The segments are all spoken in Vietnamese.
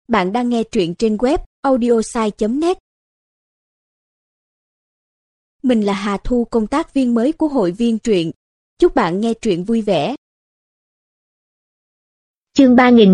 Bạn đang nghe truyện trên web audiosai.net. Mình là Hà Thu, công tác viên mới của hội viên truyện. Chúc bạn nghe truyện vui vẻ. Chương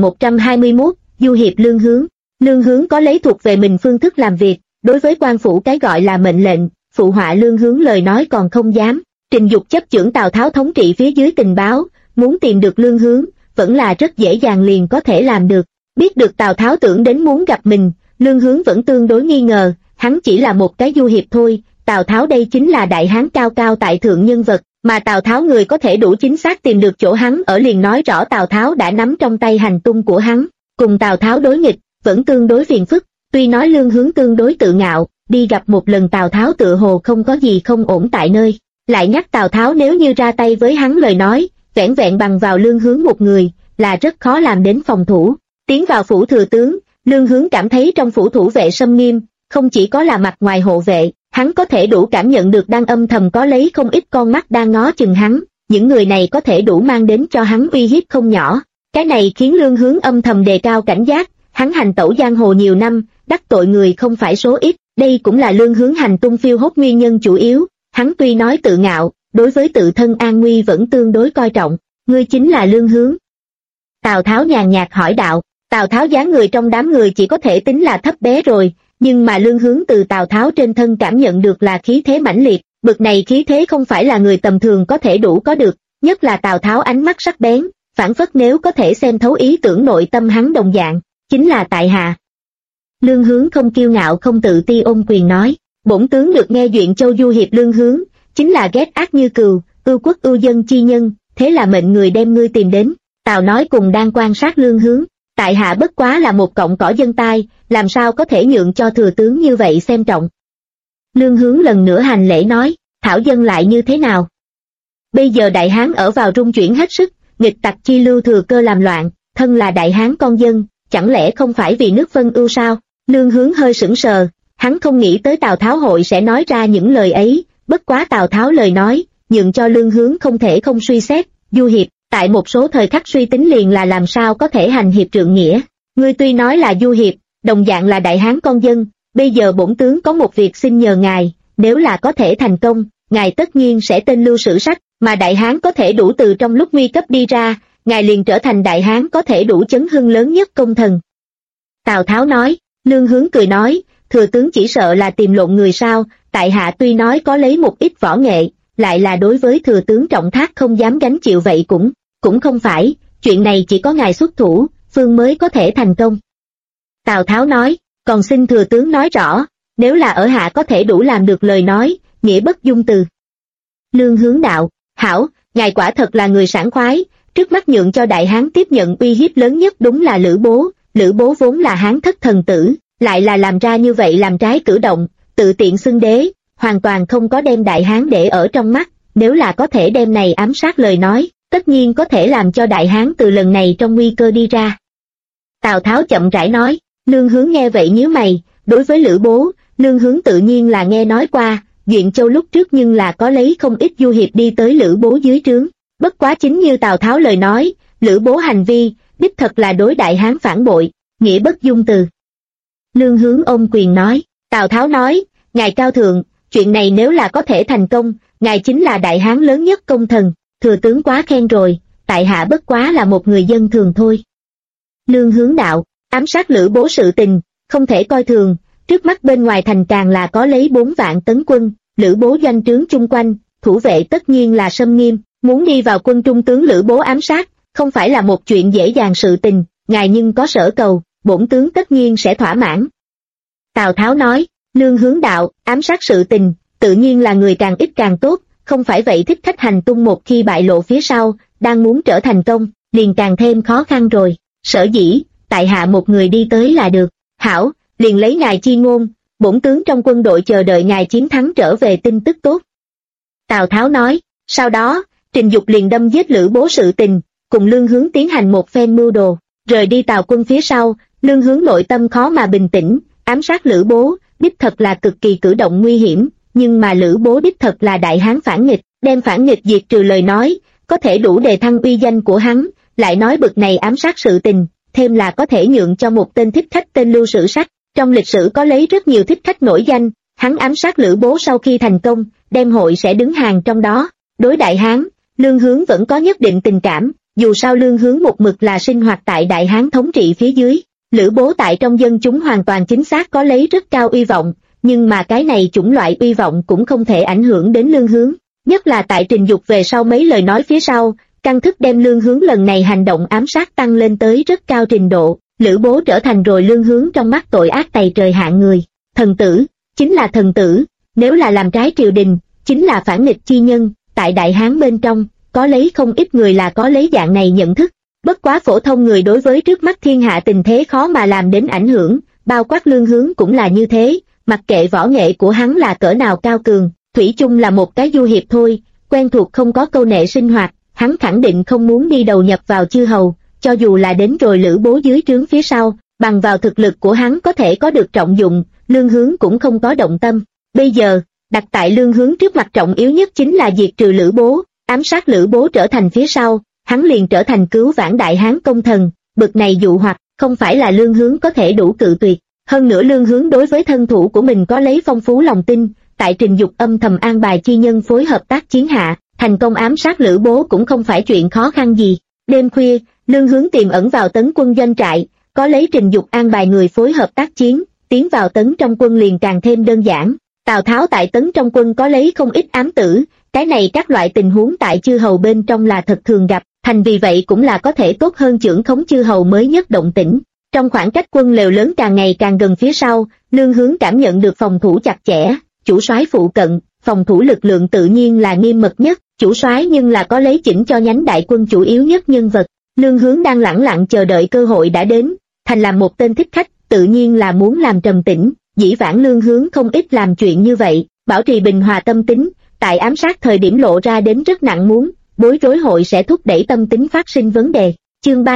3121, Du hiệp Lương Hướng. Lương Hướng có lấy thuộc về mình phương thức làm việc, đối với quan phủ cái gọi là mệnh lệnh, phụ họa Lương Hướng lời nói còn không dám. Trình Dục chấp chưởng Tào Tháo thống trị phía dưới tình báo, muốn tìm được Lương Hướng, vẫn là rất dễ dàng liền có thể làm được. Biết được Tào Tháo tưởng đến muốn gặp mình, Lương Hướng vẫn tương đối nghi ngờ, hắn chỉ là một cái du hiệp thôi, Tào Tháo đây chính là đại hán cao cao tại thượng nhân vật, mà Tào Tháo người có thể đủ chính xác tìm được chỗ hắn ở liền nói rõ Tào Tháo đã nắm trong tay hành tung của hắn, cùng Tào Tháo đối nghịch, vẫn tương đối phiền phức, tuy nói Lương Hướng tương đối tự ngạo, đi gặp một lần Tào Tháo tựa hồ không có gì không ổn tại nơi, lại nhắc Tào Tháo nếu như ra tay với hắn lời nói, vẻn vẹn bằng vào Lương Hướng một người, là rất khó làm đến phòng thủ. Tiến vào phủ thừa tướng, Lương Hướng cảm thấy trong phủ thủ vệ xâm nghiêm, không chỉ có là mặt ngoài hộ vệ, hắn có thể đủ cảm nhận được đang âm thầm có lấy không ít con mắt đang ngó chừng hắn, những người này có thể đủ mang đến cho hắn uy hiếp không nhỏ. Cái này khiến Lương Hướng âm thầm đề cao cảnh giác, hắn hành tẩu giang hồ nhiều năm, đắc tội người không phải số ít, đây cũng là Lương Hướng hành tung phiêu hốt nguyên nhân chủ yếu. Hắn tuy nói tự ngạo, đối với tự thân an nguy vẫn tương đối coi trọng. Ngươi chính là Lương Hướng? Tào Tháo nhàn nhạt hỏi đạo. Tào Tháo dáng người trong đám người chỉ có thể tính là thấp bé rồi, nhưng mà Lương Hướng từ Tào Tháo trên thân cảm nhận được là khí thế mãnh liệt, bực này khí thế không phải là người tầm thường có thể đủ có được, nhất là Tào Tháo ánh mắt sắc bén, phảng phất nếu có thể xem thấu ý tưởng nội tâm hắn đồng dạng, chính là tại hạ. Lương Hướng không kiêu ngạo không tự ti ôm quyền nói, bổn tướng được nghe Duyện Châu du hiệp Lương Hướng, chính là ghét ác như cừu, ưu quốc ưu dân chi nhân, thế là mệnh người đem ngươi tìm đến. Tào nói cùng đang quan sát Lương Hướng. Tại hạ bất quá là một cọng cỏ dân tai, làm sao có thể nhượng cho thừa tướng như vậy xem trọng. Lương Hướng lần nữa hành lễ nói, thảo dân lại như thế nào? Bây giờ đại hán ở vào rung chuyển hết sức, nghịch tặc chi lưu thừa cơ làm loạn, thân là đại hán con dân, chẳng lẽ không phải vì nước Vân ưu sao? Lương Hướng hơi sững sờ, hắn không nghĩ tới Tào Tháo hội sẽ nói ra những lời ấy, bất quá Tào Tháo lời nói, nhượng cho Lương Hướng không thể không suy xét, du hiệp. Tại một số thời khắc suy tính liền là làm sao có thể hành hiệp trượng nghĩa. Ngươi tuy nói là du hiệp, đồng dạng là đại hán con dân, bây giờ bổn tướng có một việc xin nhờ ngài, nếu là có thể thành công, ngài tất nhiên sẽ tên lưu sử sách, mà đại hán có thể đủ từ trong lúc nguy cấp đi ra, ngài liền trở thành đại hán có thể đủ chấn hưng lớn nhất công thần. Tào Tháo nói, Lương Hướng cười nói, thừa tướng chỉ sợ là tìm lộn người sao, tại hạ tuy nói có lấy một ít võ nghệ, lại là đối với thừa tướng trọng thác không dám gánh chịu vậy cũng không phải, chuyện này chỉ có ngài xuất thủ, phương mới có thể thành công. Tào Tháo nói, còn xin thừa tướng nói rõ, nếu là ở hạ có thể đủ làm được lời nói, nghĩa bất dung từ. Lương Hướng đạo, hảo, ngài quả thật là người sảng khoái, trước mắt nhượng cho đại hán tiếp nhận uy hiếp lớn nhất đúng là Lữ Bố vốn là hán thất thần tử, lại là làm ra như vậy làm trái cử động, tự tiện xưng đế, hoàn toàn không có đem đại hán để ở trong mắt, nếu là có thể đem này ám sát lời nói, tất nhiên có thể làm cho đại hán từ lần này trong nguy cơ đi ra. Tào Tháo chậm rãi nói, Lương Hướng nghe vậy nhíu mày, đối với Lữ Bố, Lương Hướng tự nhiên là nghe nói qua, Duyện Châu lúc trước nhưng là có lấy không ít du hiệp đi tới Lữ Bố dưới trướng, bất quá chính như Tào Tháo lời nói, Lữ Bố hành vi, đích thật là đối đại hán phản bội, nghĩa bất dung từ. Lương Hướng ôm quyền nói, Tào Tháo nói, ngài cao thượng, chuyện này nếu là có thể thành công, ngài chính là đại hán lớn nhất công thần. Thừa tướng quá khen rồi, tại hạ bất quá là một người dân thường thôi. Lương Hướng đạo, ám sát Lữ Bố sự tình, không thể coi thường, trước mắt bên ngoài thành càng là có lấy 4 vạn tấn quân, Lữ Bố doanh trướng chung quanh, thủ vệ tất nhiên là xâm nghiêm, muốn đi vào quân trung tướng Lữ Bố ám sát, không phải là một chuyện dễ dàng sự tình, ngài nhưng có sở cầu, bổn tướng tất nhiên sẽ thỏa mãn. Tào Tháo nói, Lương Hướng đạo, ám sát sự tình, tự nhiên là người càng ít càng tốt, không phải vậy thích khách hành tung một khi bại lộ phía sau, đang muốn trở thành công, liền càng thêm khó khăn rồi, sở dĩ, tại hạ một người đi tới là được, hảo, liền lấy ngài chi ngôn, bổn tướng trong quân đội chờ đợi ngài chiến thắng trở về tin tức tốt. Tào Tháo nói, sau đó, Trình Dục liền đâm giết Lữ Bố sự tình, cùng Lương Hướng tiến hành một phen mưu đồ, rời đi Tào quân phía sau, Lương Hướng nội tâm khó mà bình tĩnh, ám sát Lữ Bố, đích thật là cực kỳ cử động nguy hiểm. Nhưng mà Lữ Bố đích thật là đại hán phản nghịch, đem phản nghịch diệt trừ lời nói, có thể đủ đề thăng uy danh của hắn, lại nói bực này ám sát sự tình, thêm là có thể nhượng cho một tên thích khách tên Lưu Sử Sách. Trong lịch sử có lấy rất nhiều thích khách nổi danh, hắn ám sát Lữ Bố sau khi thành công, đem hội sẽ đứng hàng trong đó. Đối Đại Hán, Lương Hướng vẫn có nhất định tình cảm, dù sao Lương Hướng một mực là sinh hoạt tại Đại Hán thống trị phía dưới. Lữ Bố tại trong dân chúng hoàn toàn chính xác có lấy rất cao uy vọng, nhưng mà cái này chủng loại uy vọng cũng không thể ảnh hưởng đến Lương Hướng. Nhất là tại Trình Dục về sau mấy lời nói phía sau, căn thức đem Lương Hướng lần này hành động ám sát tăng lên tới rất cao trình độ. Lữ Bố trở thành rồi Lương Hướng trong mắt tội ác tày trời hạng người. Thần tử, chính là thần tử, nếu là làm trái triều đình, chính là phản nghịch chi nhân. Tại Đại Hán bên trong, có lấy không ít người là có lấy dạng này nhận thức. Bất quá phổ thông người đối với trước mắt thiên hạ tình thế khó mà làm đến ảnh hưởng, bao quát Lương Hướng cũng là như thế, mặc kệ võ nghệ của hắn là cỡ nào cao cường, thủy chung là một cái du hiệp thôi, quen thuộc không có câu nệ sinh hoạt, hắn khẳng định không muốn đi đầu nhập vào chư hầu, cho dù là đến rồi Lữ Bố dưới trướng phía sau, bằng vào thực lực của hắn có thể có được trọng dụng, Lương Hướng cũng không có động tâm. Bây giờ, đặt tại Lương Hướng trước mặt trọng yếu nhất chính là diệt trừ Lữ Bố, ám sát Lữ Bố trở thành phía sau, hắn liền trở thành cứu vãn Đại Hán công thần, bực này dụ hoặc, không phải là Lương Hướng có thể đủ cự tuyệt. Hơn nữa Lương Hướng đối với thân thủ của mình có lấy phong phú lòng tin, tại Trình Dục âm thầm an bài chi nhân phối hợp tác chiến hạ, thành công ám sát Lữ Bố cũng không phải chuyện khó khăn gì. Đêm khuya, Lương Hướng tiềm ẩn vào Tấn quân doanh trại, có lấy Trình Dục an bài người phối hợp tác chiến, tiến vào Tấn trong quân liền càng thêm đơn giản. Tào Tháo tại Tấn trong quân có lấy không ít ám tử, cái này các loại tình huống tại chư hầu bên trong là thật thường gặp, thành vì vậy cũng là có thể tốt hơn chưởng khống chư hầu mới nhất động tĩnh. Trong khoảng cách quân lều lớn càng ngày càng gần phía sau, Lương Hướng cảm nhận được phòng thủ chặt chẽ, chủ soái phụ cận, phòng thủ lực lượng tự nhiên là nghiêm mật nhất, chủ soái nhưng là có lấy chỉnh cho nhánh đại quân chủ yếu nhất nhân vật. Lương Hướng đang lẳng lặng chờ đợi cơ hội đã đến, thành làm một tên thích khách, tự nhiên là muốn làm trầm tĩnh, dĩ vãng Lương Hướng không ít làm chuyện như vậy, bảo trì bình hòa tâm tính, tại ám sát thời điểm lộ ra đến rất nặng muốn, bối rối hội sẽ thúc đẩy tâm tính phát sinh vấn đề. Chương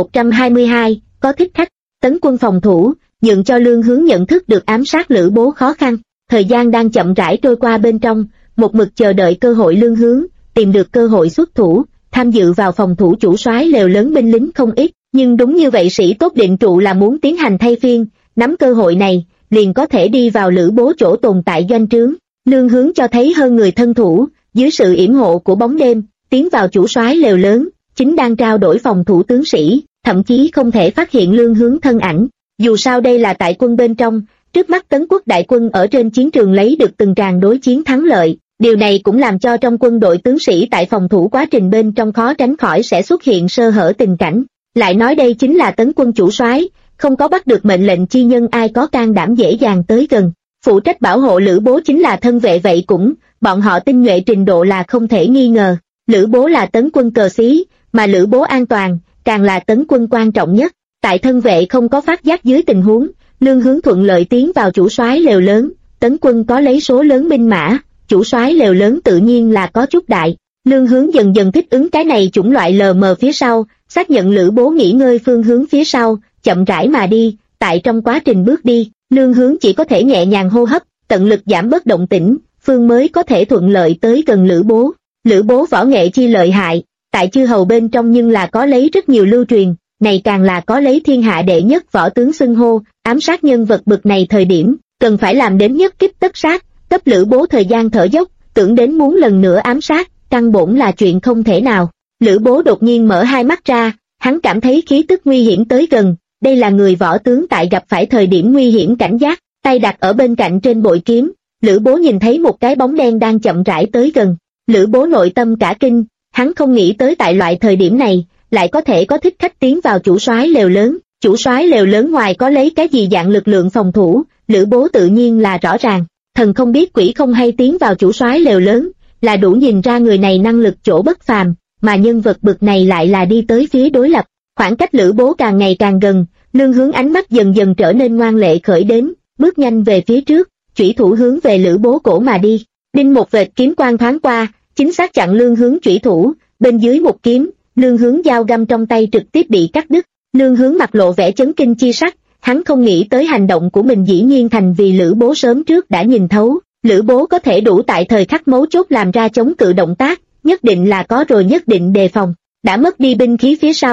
3122, có thích khách, Tấn quân phòng thủ, nhượng cho Lương Hướng nhận thức được ám sát Lữ Bố khó khăn. Thời gian đang chậm rãi trôi qua bên trong, một mực chờ đợi cơ hội Lương Hướng, tìm được cơ hội xuất thủ, tham dự vào phòng thủ chủ soái lều lớn binh lính không ít, nhưng đúng như vậy sĩ tốt định trụ là muốn tiến hành thay phiên, nắm cơ hội này, liền có thể đi vào Lữ Bố chỗ tồn tại doanh trướng. Lương Hướng cho thấy hơn người thân thủ, dưới sự yểm hộ của bóng đêm, tiến vào chủ soái lều lớn, chính đang trao đổi phòng thủ tướng sĩ, thậm chí không thể phát hiện Lương Hướng thân ảnh. Dù sao đây là tại quân bên trong, trước mắt Tấn quốc đại quân ở trên chiến trường lấy được từng tràng đối chiến thắng lợi, điều này cũng làm cho trong quân đội tướng sĩ tại phòng thủ quá trình bên trong khó tránh khỏi sẽ xuất hiện sơ hở tình cảnh. Lại nói đây chính là Tấn quân chủ soái, không có bắt được mệnh lệnh chi nhân ai có can đảm dễ dàng tới gần. Phụ trách bảo hộ Lữ Bố chính là thân vệ vậy cũng, bọn họ tinh nhuệ trình độ là không thể nghi ngờ. Lữ Bố là Tấn quân cờ xí, mà Lữ Bố an toàn, càng là Tấn quân quan trọng nhất. Tại thân vệ không có phát giác dưới tình huống, Lương Hướng thuận lợi tiến vào chủ soái lều lớn, Tấn quân có lấy số lớn binh mã, chủ soái lều lớn tự nhiên là có chút đại. Lương Hướng dần dần thích ứng cái này chủng loại lờ mờ phía sau, xác nhận Lữ Bố nghỉ ngơi phương hướng phía sau, chậm rãi mà đi. Tại trong quá trình bước đi, Lương Hướng chỉ có thể nhẹ nhàng hô hấp, tận lực giảm bớt động tĩnh, phương mới có thể thuận lợi tới gần Lữ Bố. Lữ Bố võ nghệ chi lợi hại, tại chư hầu bên trong nhưng là có lấy rất nhiều lưu truyền, này càng là có lấy thiên hạ đệ nhất võ tướng xưng hô. Ám sát nhân vật bực này thời điểm, cần phải làm đến nhất kích tất sát, cấp Lữ Bố thời gian thở dốc, tưởng đến muốn lần nữa ám sát, căn bổn là chuyện không thể nào. Lữ Bố đột nhiên mở hai mắt ra, hắn cảm thấy khí tức nguy hiểm tới gần, đây là người võ tướng tại gặp phải thời điểm nguy hiểm cảnh giác, tay đặt ở bên cạnh trên bội kiếm, Lữ Bố nhìn thấy một cái bóng đen đang chậm rãi tới gần. Lữ Bố nội tâm cả kinh, hắn không nghĩ tới tại loại thời điểm này, lại có thể có thích khách tiến vào chủ soái lều lớn. Chủ soái lều lớn ngoài có lấy cái gì dạng lực lượng phòng thủ, Lữ Bố tự nhiên là rõ ràng, thần không biết quỷ không hay tiến vào chủ soái lều lớn, là đủ nhìn ra người này năng lực chỗ bất phàm, mà nhân vật bực này lại là đi tới phía đối lập. Khoảng cách Lữ Bố càng ngày càng gần, Lương Hướng ánh mắt dần dần trở nên ngoan lệ khởi đến, bước nhanh về phía trước, chủy thủ hướng về Lữ Bố cổ mà đi. Đinh một vệt kiếm quang thoáng qua, chính xác chặn Lương Hướng chủy thủ, bên dưới một kiếm, Lương Hướng dao găm trong tay trực tiếp bị cắt đứt. Lương Hướng mặt lộ vẻ chấn kinh chi sắc, hắn không nghĩ tới hành động của mình dĩ nhiên thành vì Lữ Bố sớm trước đã nhìn thấu. Lữ Bố có thể đủ tại thời khắc mấu chốt làm ra chống cự động tác, nhất định là có rồi nhất định đề phòng. Đã mất đi binh khí phía sau,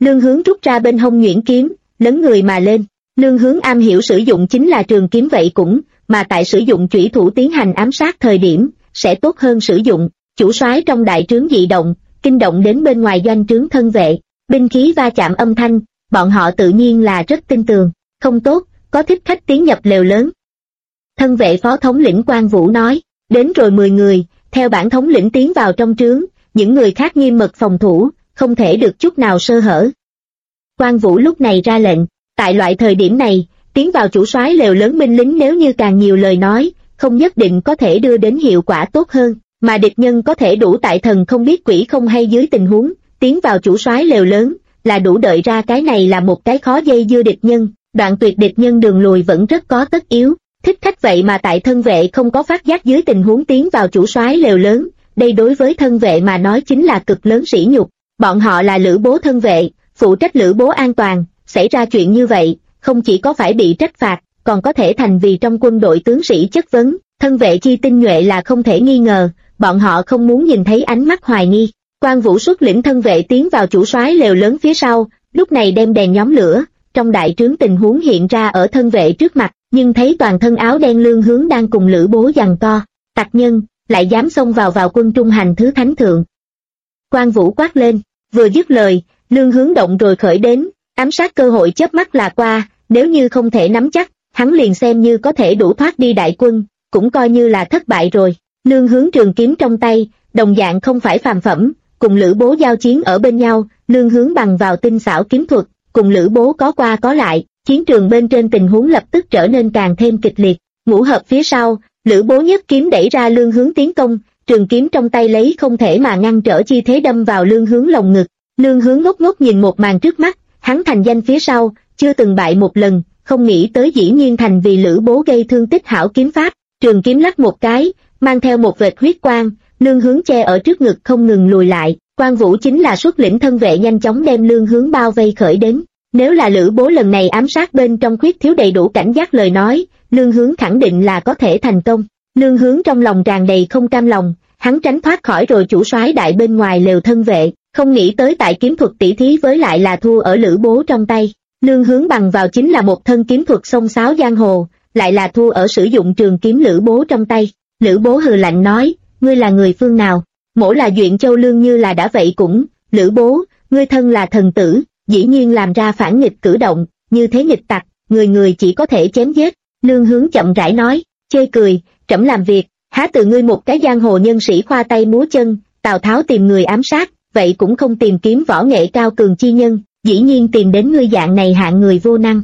Lương Hướng rút ra bên hông nhuyễn kiếm, lấn người mà lên. Lương Hướng am hiểu sử dụng chính là trường kiếm vậy cũng, mà tại sử dụng chủy thủ tiến hành ám sát thời điểm, sẽ tốt hơn sử dụng. Chủ soái trong đại trướng dị động, kinh động đến bên ngoài doanh trướng thân vệ, binh khí va chạm âm thanh, bọn họ tự nhiên là rất tin tường. Không tốt, có thích khách tiến nhập lều lớn. Thân vệ phó thống lĩnh Quan Vũ nói, đến rồi 10 người, theo bản thống lĩnh tiến vào trong trướng, những người khác nghiêm mật phòng thủ, không thể được chút nào sơ hở. Quan Vũ lúc này ra lệnh, tại loại thời điểm này, tiến vào chủ soái lều lớn binh lính nếu như càng nhiều lời nói, không nhất định có thể đưa đến hiệu quả tốt hơn, mà địch nhân có thể đủ tại thần không biết quỷ không hay dưới tình huống, tiến vào chủ soái lều lớn, là đủ đợi ra cái này là một cái khó dây dưa địch nhân, đoạn tuyệt địch nhân đường lùi vẫn rất có tất yếu. Thích khách vậy mà tại thân vệ không có phát giác dưới tình huống tiến vào chủ soái lều lớn, đây đối với thân vệ mà nói chính là cực lớn sỉ nhục. Bọn họ là Lữ Bố thân vệ, phụ trách Lữ Bố an toàn, xảy ra chuyện như vậy, không chỉ có phải bị trách phạt, còn có thể thành vì trong quân đội tướng sĩ chất vấn. Thân vệ chi tinh nhuệ là không thể nghi ngờ, bọn họ không muốn nhìn thấy ánh mắt hoài nghi. Quan Vũ xuất lĩnh thân vệ tiến vào chủ soái lều lớn phía sau, lúc này đem đèn nhóm lửa, trong đại trướng tình huống hiện ra ở thân vệ trước mặt, nhưng thấy toàn thân áo đen Lương Hướng đang cùng Lữ Bố giằng co, tặc nhân, lại dám xông vào quân trung hành thứ thánh thượng. Quan Vũ quát lên, vừa dứt lời, Lương Hướng động rồi khởi đến, ám sát cơ hội chớp mắt là qua, nếu như không thể nắm chắc, hắn liền xem như có thể đủ thoát đi đại quân, cũng coi như là thất bại rồi. Lương Hướng trường kiếm trong tay, đồng dạng không phải phàm phẩm, cùng Lữ Bố giao chiến ở bên nhau, Lương Hướng bằng vào tinh xảo kiếm thuật, cùng Lữ Bố có qua có lại, chiến trường bên trên tình huống lập tức trở nên càng thêm kịch liệt. Ngũ hợp phía sau, Lữ Bố nhất kiếm đẩy ra Lương Hướng tiến công, trường kiếm trong tay lấy không thể mà ngăn trở chi thế đâm vào Lương Hướng lồng ngực. Lương Hướng ngốc ngốc nhìn một màn trước mắt, hắn thành danh phía sau, chưa từng bại một lần, không nghĩ tới dĩ nhiên thành vì Lữ Bố gây thương tích hảo kiếm pháp, trường kiếm lắc một cái, mang theo một vệt huyết quang, Lương Hướng che ở trước ngực không ngừng lùi lại. Quan Vũ chính là xuất lĩnh thân vệ nhanh chóng đem Lương Hướng bao vây khởi đến. Nếu là Lữ Bố lần này ám sát bên trong khuyết thiếu đầy đủ cảnh giác lời nói, Lương Hướng khẳng định là có thể thành công. Lương Hướng trong lòng tràn đầy không cam lòng, hắn tránh thoát khỏi rồi chủ soái đại bên ngoài lều thân vệ, không nghĩ tới tại kiếm thuật tỷ thí với lại là thua ở Lữ Bố trong tay. Lương Hướng bằng vào chính là một thân kiếm thuật xông xáo giang hồ, lại là thua ở sử dụng trường kiếm Lữ Bố trong tay. Lữ Bố hừ lạnh nói, ngươi là người phương nào? Mỗ là Duyện Châu Lương như là đã vậy cũng, Lữ Bố, ngươi thân là thần tử, dĩ nhiên làm ra phản nghịch cử động, như thế nghịch tặc, người người chỉ có thể chém giết. Lương Hướng chậm rãi nói, chê cười, trẫm làm việc, há từ ngươi một cái giang hồ nhân sĩ khoa tay múa chân, Tào Tháo tìm người ám sát, vậy cũng không tìm kiếm võ nghệ cao cường chi nhân, dĩ nhiên tìm đến ngươi dạng này hạng người vô năng.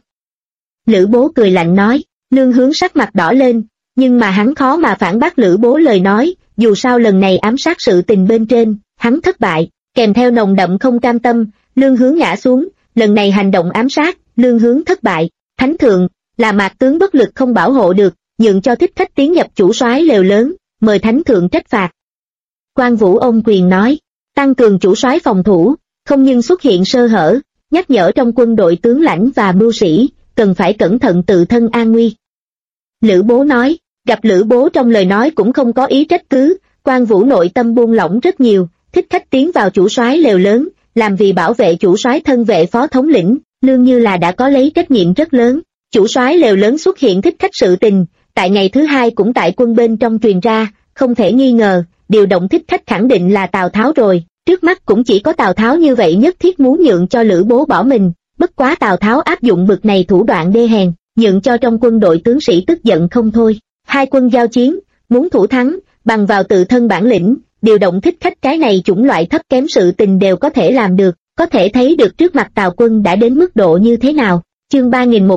Lữ Bố cười lạnh nói, Lương Hướng sắc mặt đỏ lên, nhưng mà hắn khó mà phản bác Lữ Bố lời nói, dù sao lần này ám sát sự tình bên trên, hắn thất bại, kèm theo nồng đậm không cam tâm, Lương Hướng ngã xuống, lần này hành động ám sát, Lương Hướng thất bại. Thánh thượng, là Mạc tướng bất lực không bảo hộ được, nhượng cho thích khách tiến nhập chủ soái lều lớn, mời thánh thượng trách phạt. Quan Vũ ôm quyền nói, tăng cường chủ soái phòng thủ, không nhưng xuất hiện sơ hở, nhắc nhở trong quân đội tướng lãnh và mưu sĩ, cần phải cẩn thận tự thân an nguy. Lữ Bố nói, gặp Lữ Bố trong lời nói cũng không có ý trách cứ, Quan Vũ nội tâm buông lỏng rất nhiều, thích khách tiến vào chủ soái lều lớn, làm vì bảo vệ chủ soái thân vệ phó thống lĩnh, Lương như là đã có lấy trách nhiệm rất lớn. Chủ soái lều lớn xuất hiện thích khách sự tình, tại ngày thứ hai cũng tại quân bên trong truyền ra, không thể nghi ngờ, điều động thích khách khẳng định là Tào Tháo rồi, trước mắt cũng chỉ có Tào Tháo như vậy nhất thiết muốn nhượng cho Lữ Bố bỏ mình, bất quá Tào Tháo áp dụng bực này thủ đoạn đê hèn, nhượng cho trong quân đội tướng sĩ tức giận không thôi. Hai quân giao chiến, muốn thủ thắng, bằng vào tự thân bản lĩnh, điều động thích khách cái này chủng loại thấp kém sự tình đều có thể làm được, có thể thấy được trước mặt Tào quân đã đến mức độ như thế nào. Chương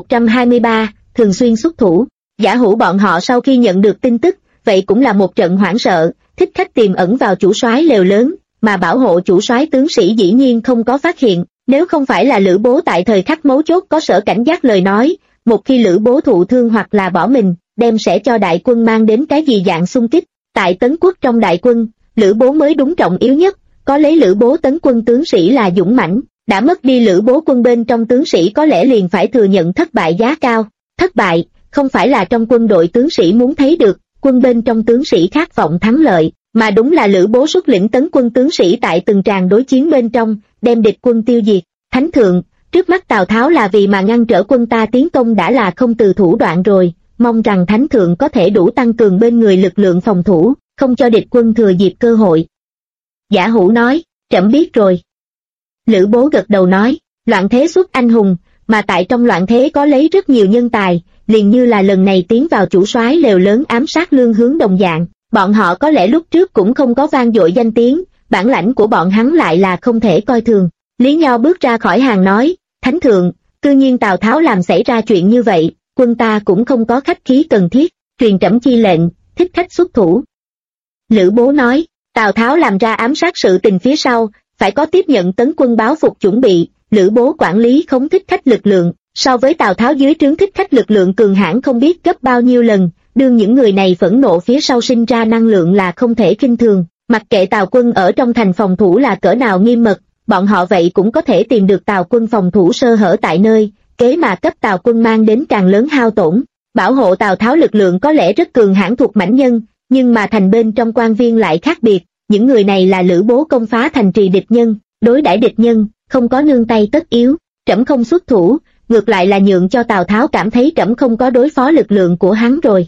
3123, thường xuyên xuất thủ. Giả hữu bọn họ sau khi nhận được tin tức, vậy cũng là một trận hoảng sợ, thích khách tiềm ẩn vào chủ soái lều lớn, mà bảo hộ chủ soái tướng sĩ dĩ nhiên không có phát hiện, nếu không phải là Lữ Bố tại thời khắc mấu chốt có sở cảnh giác lời nói, một khi Lữ Bố thụ thương hoặc là bỏ mình, đem sẽ cho đại quân mang đến cái gì dạng xung kích. Tại Tấn Quốc trong đại quân, Lữ Bố mới đúng trọng yếu nhất, có lấy Lữ Bố tấn quân tướng sĩ là dũng mãnh, đã mất đi Lữ Bố quân bên trong tướng sĩ có lẽ liền phải thừa nhận thất bại giá cao. Thất bại, không phải là trong quân đội tướng sĩ muốn thấy được, quân bên trong tướng sĩ khát vọng thắng lợi, mà đúng là Lữ Bố xuất lĩnh tấn quân tướng sĩ tại từng tràng đối chiến bên trong, đem địch quân tiêu diệt. Thánh thượng, trước mắt Tào Tháo là vì mà ngăn trở quân ta tiến công đã là không từ thủ đoạn rồi, mong rằng Thánh thượng có thể đủ tăng cường bên người lực lượng phòng thủ, không cho địch quân thừa dịp cơ hội. Giả Hữu nói, trẫm biết rồi. Lữ Bố gật đầu nói, loạn thế xuất anh hùng, mà tại trong loạn thế có lấy rất nhiều nhân tài, liền như là lần này tiến vào chủ soái lều lớn ám sát Lương Hướng đồng dạng, bọn họ có lẽ lúc trước cũng không có vang dội danh tiếng, bản lãnh của bọn hắn lại là không thể coi thường. Lý Nho bước ra khỏi hàng nói, Thánh thượng, cư nhiên Tào Tháo làm xảy ra chuyện như vậy, quân ta cũng không có khách khí cần thiết, truyền trẫm chi lệnh, thích khách xuất thủ. Lữ Bố nói, Tào Tháo làm ra ám sát sự tình phía sau, phải có tiếp nhận tấn quân báo phục chuẩn bị. Lữ Bố quản lý khống thích khách lực lượng, so với Tào Tháo dưới trướng thích khách lực lượng cường hãn không biết gấp bao nhiêu lần, đương những người này phẫn nộ phía sau sinh ra năng lượng là không thể khinh thường, mặc kệ Tào quân ở trong thành phòng thủ là cỡ nào nghiêm mật, bọn họ vậy cũng có thể tìm được Tào quân phòng thủ sơ hở tại nơi, kế mà cấp Tào quân mang đến càng lớn hao tổn. Bảo hộ Tào Tháo lực lượng có lẽ rất cường hãn thuộc mãnh nhân, nhưng mà thành bên trong quan viên lại khác biệt, những người này là Lữ Bố công phá thành trì địch nhân, đối đãi địch nhân, không có nương tay tất yếu, trẫm không xuất thủ, ngược lại là nhượng cho Tào Tháo cảm thấy trẫm không có đối phó lực lượng của hắn rồi.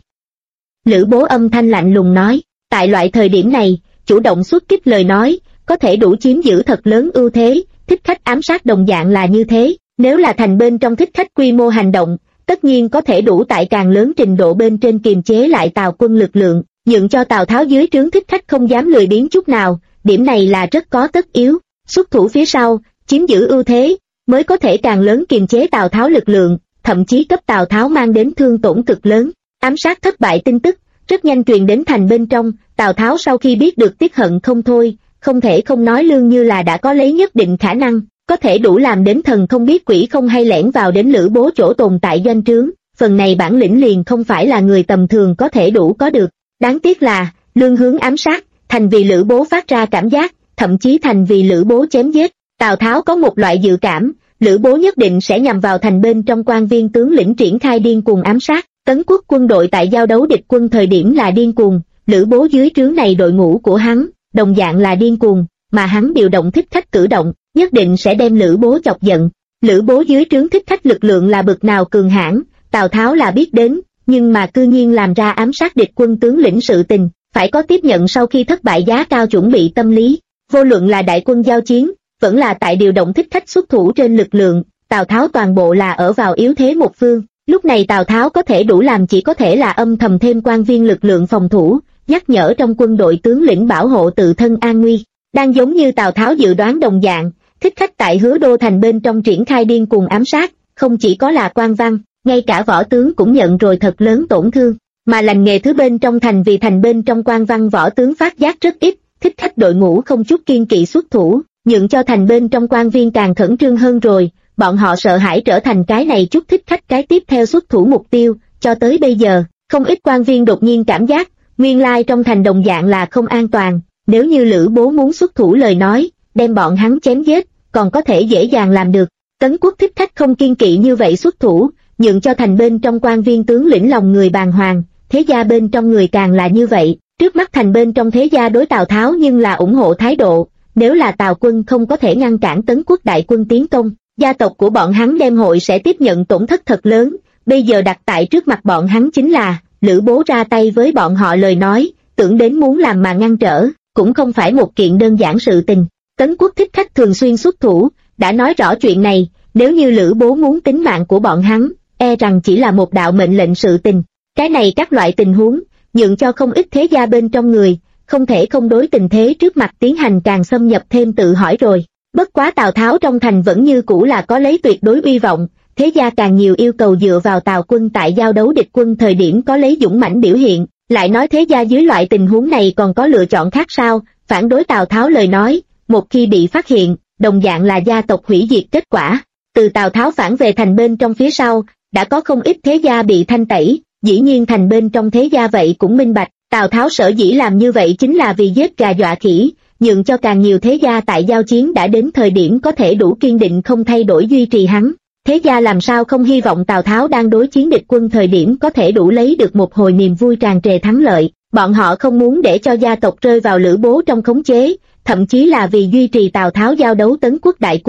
Lữ Bố âm thanh lạnh lùng nói, tại loại thời điểm này, chủ động xuất kích lời nói, có thể đủ chiếm giữ thật lớn ưu thế, thích khách ám sát đồng dạng là như thế, nếu là thành bên trong thích khách quy mô hành động, tất nhiên có thể đủ tại càng lớn trình độ bên trên kiềm chế lại Tào quân lực lượng, nhượng cho Tào Tháo dưới trướng thích khách không dám lười biếng chút nào, điểm này là rất có tất yếu, xuất thủ phía sau, chiếm giữ ưu thế, mới có thể càng lớn kiềm chế Tào Tháo lực lượng, thậm chí cấp Tào Tháo mang đến thương tổn cực lớn. Ám sát thất bại tin tức, rất nhanh truyền đến thành bên trong, Tào Tháo sau khi biết được tiếc hận không thôi, không thể không nói Lương Như là đã có lấy nhất định khả năng, có thể đủ làm đến thần không biết quỷ không hay lẻn vào đến Lữ Bố chỗ tồn tại doanh trướng, phần này bản lĩnh liền không phải là người tầm thường có thể đủ có được. Đáng tiếc là, Lương Hướng ám sát, thành vì Lữ Bố phát ra cảm giác, thậm chí thành vì Lữ Bố chém giết. Tào Tháo có một loại dự cảm, Lữ Bố nhất định sẽ nhằm vào thành bên trong quan viên tướng lĩnh triển khai điên cuồng ám sát. Tấn quốc quân đội tại giao đấu địch quân thời điểm là điên cuồng, Lữ Bố dưới trướng này đội ngũ của hắn, đồng dạng là điên cuồng, mà hắn điều động thích khách cử động, nhất định sẽ đem Lữ Bố chọc giận. Lữ Bố dưới trướng thích khách lực lượng là bực nào cường hãn, Tào Tháo là biết đến, nhưng mà cư nhiên làm ra ám sát địch quân tướng lĩnh sự tình, phải có tiếp nhận sau khi thất bại giá cao chuẩn bị tâm lý. Vô luận là đại quân giao chiến, vẫn là tại điều động thích khách xuất thủ trên lực lượng, Tào Tháo toàn bộ là ở vào yếu thế một phương. Lúc này Tào Tháo có thể đủ làm chỉ có thể là âm thầm thêm quan viên lực lượng phòng thủ, nhắc nhở trong quân đội tướng lĩnh bảo hộ tự thân an nguy. Đang giống như Tào Tháo dự đoán đồng dạng, thích khách tại Hứa Đô thành bên trong triển khai điên cuồng ám sát, không chỉ có là quan văn, ngay cả võ tướng cũng nhận rồi thật lớn tổn thương, mà lành nghề thứ bên trong thành vì thành bên trong quan văn võ tướng phát giác rất ít, thích khách đội ngũ không chút kiên kỵ xuất thủ, nhượng cho thành bên trong quan viên càng khẩn trương hơn rồi. Bọn họ sợ hãi trở thành cái này chút thích khách cái tiếp theo xuất thủ mục tiêu, cho tới bây giờ, không ít quan viên đột nhiên cảm giác, nguyên lai trong thành đồng dạng là không an toàn, nếu như Lữ Bố muốn xuất thủ lời nói, đem bọn hắn chém giết, còn có thể dễ dàng làm được. Tấn quốc thích khách không kiên kỵ như vậy xuất thủ, nhượng cho thành bên trong quan viên tướng lĩnh lòng người bàng hoàng, thế gia bên trong người càng là như vậy, trước mắt thành bên trong thế gia đối Tào Tháo nhưng là ủng hộ thái độ, nếu là Tào quân không có thể ngăn cản Tấn quốc đại quân tiến công, gia tộc của bọn hắn đem hội sẽ tiếp nhận tổn thất thật lớn, bây giờ đặt tại trước mặt bọn hắn chính là, Lữ Bố ra tay với bọn họ lời nói, tưởng đến muốn làm mà ngăn trở, cũng không phải một kiện đơn giản sự tình. Tấn quốc thích khách thường xuyên xuất thủ, đã nói rõ chuyện này, nếu như Lữ Bố muốn tính mạng của bọn hắn, e rằng chỉ là một đạo mệnh lệnh sự tình. Cái này các loại tình huống, nhượng cho không ít thế gia bên trong người, không thể không đối tình thế trước mặt tiến hành càng xâm nhập thêm tự hỏi rồi. Bất quá Tào Tháo trong thành vẫn như cũ là có lấy tuyệt đối uy vọng, thế gia càng nhiều yêu cầu dựa vào Tào quân tại giao đấu địch quân thời điểm có lấy dũng mãnh biểu hiện, lại nói thế gia dưới loại tình huống này còn có lựa chọn khác sao, phản đối Tào Tháo lời nói, một khi bị phát hiện, đồng dạng là gia tộc hủy diệt kết quả. Từ Tào Tháo phản về thành bên trong phía sau, đã có không ít thế gia bị thanh tẩy, dĩ nhiên thành bên trong thế gia vậy cũng minh bạch, Tào Tháo sở dĩ làm như vậy chính là vì giết gà dọa khỉ, nhượng cho càng nhiều thế gia tại giao chiến đã đến thời điểm có thể đủ kiên định không thay đổi duy trì hắn. Thế gia làm sao không hy vọng Tào Tháo đang đối chiến địch quân thời điểm có thể đủ lấy được một hồi niềm vui tràn trề thắng lợi, bọn họ không muốn để cho gia tộc rơi vào Lữ Bố trong khống chế, thậm chí là vì duy trì Tào Tháo giao đấu Tấn quốc đại quân,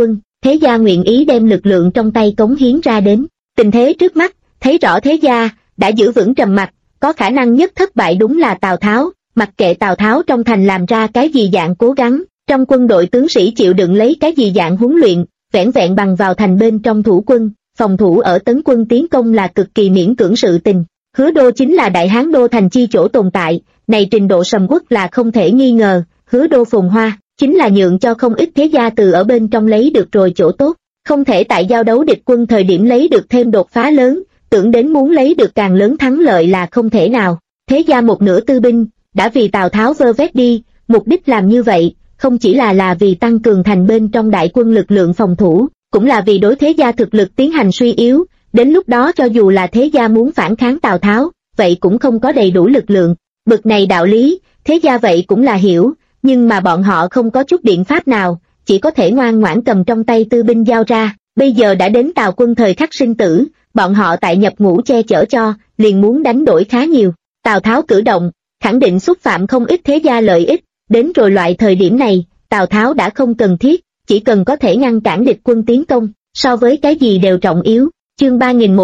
thế gia nguyện ý đem lực lượng trong tay cống hiến ra đến. Tình thế trước mắt, thấy rõ thế gia đã giữ vững trầm mặc, có khả năng nhất thất bại đúng là Tào Tháo. Mặc kệ Tào Tháo trong thành làm ra cái gì dạng cố gắng, trong quân đội tướng sĩ chịu đựng lấy cái gì dạng huấn luyện, vẻn vẹn bằng vào thành bên trong thủ quân, phòng thủ ở tấn quân tiến công là cực kỳ miễn cưỡng sự tình. Hứa Đô chính là Đại Hán đô thành chi chỗ tồn tại, này trình độ sầm uất là không thể nghi ngờ. Hứa Đô phồn hoa, chính là nhượng cho không ít thế gia từ ở bên trong lấy được rồi chỗ tốt, không thể tại giao đấu địch quân thời điểm lấy được thêm đột phá lớn, tưởng đến muốn lấy được càng lớn thắng lợi là không thể nào. Thế gia một nửa tư binh, đã vì Tào Tháo vơ vét đi, mục đích làm như vậy, không chỉ là vì tăng cường thành bên trong đại quân lực lượng phòng thủ, cũng là vì đối thế gia thực lực tiến hành suy yếu, đến lúc đó cho dù là thế gia muốn phản kháng Tào Tháo, vậy cũng không có đầy đủ lực lượng. Bực này đạo lý, thế gia vậy cũng là hiểu, nhưng mà bọn họ không có chút biện pháp nào, chỉ có thể ngoan ngoãn cầm trong tay tư binh giao ra. Bây giờ đã đến Tào quân thời khắc sinh tử, bọn họ tại nhập ngũ che chở cho, liền muốn đánh đổi khá nhiều. Tào Tháo cử động, khẳng định xúc phạm không ít thế gia lợi ích, đến rồi loại thời điểm này, Tào Tháo đã không cần thiết, chỉ cần có thể ngăn cản địch quân tiến công, so với cái gì đều trọng yếu. Chương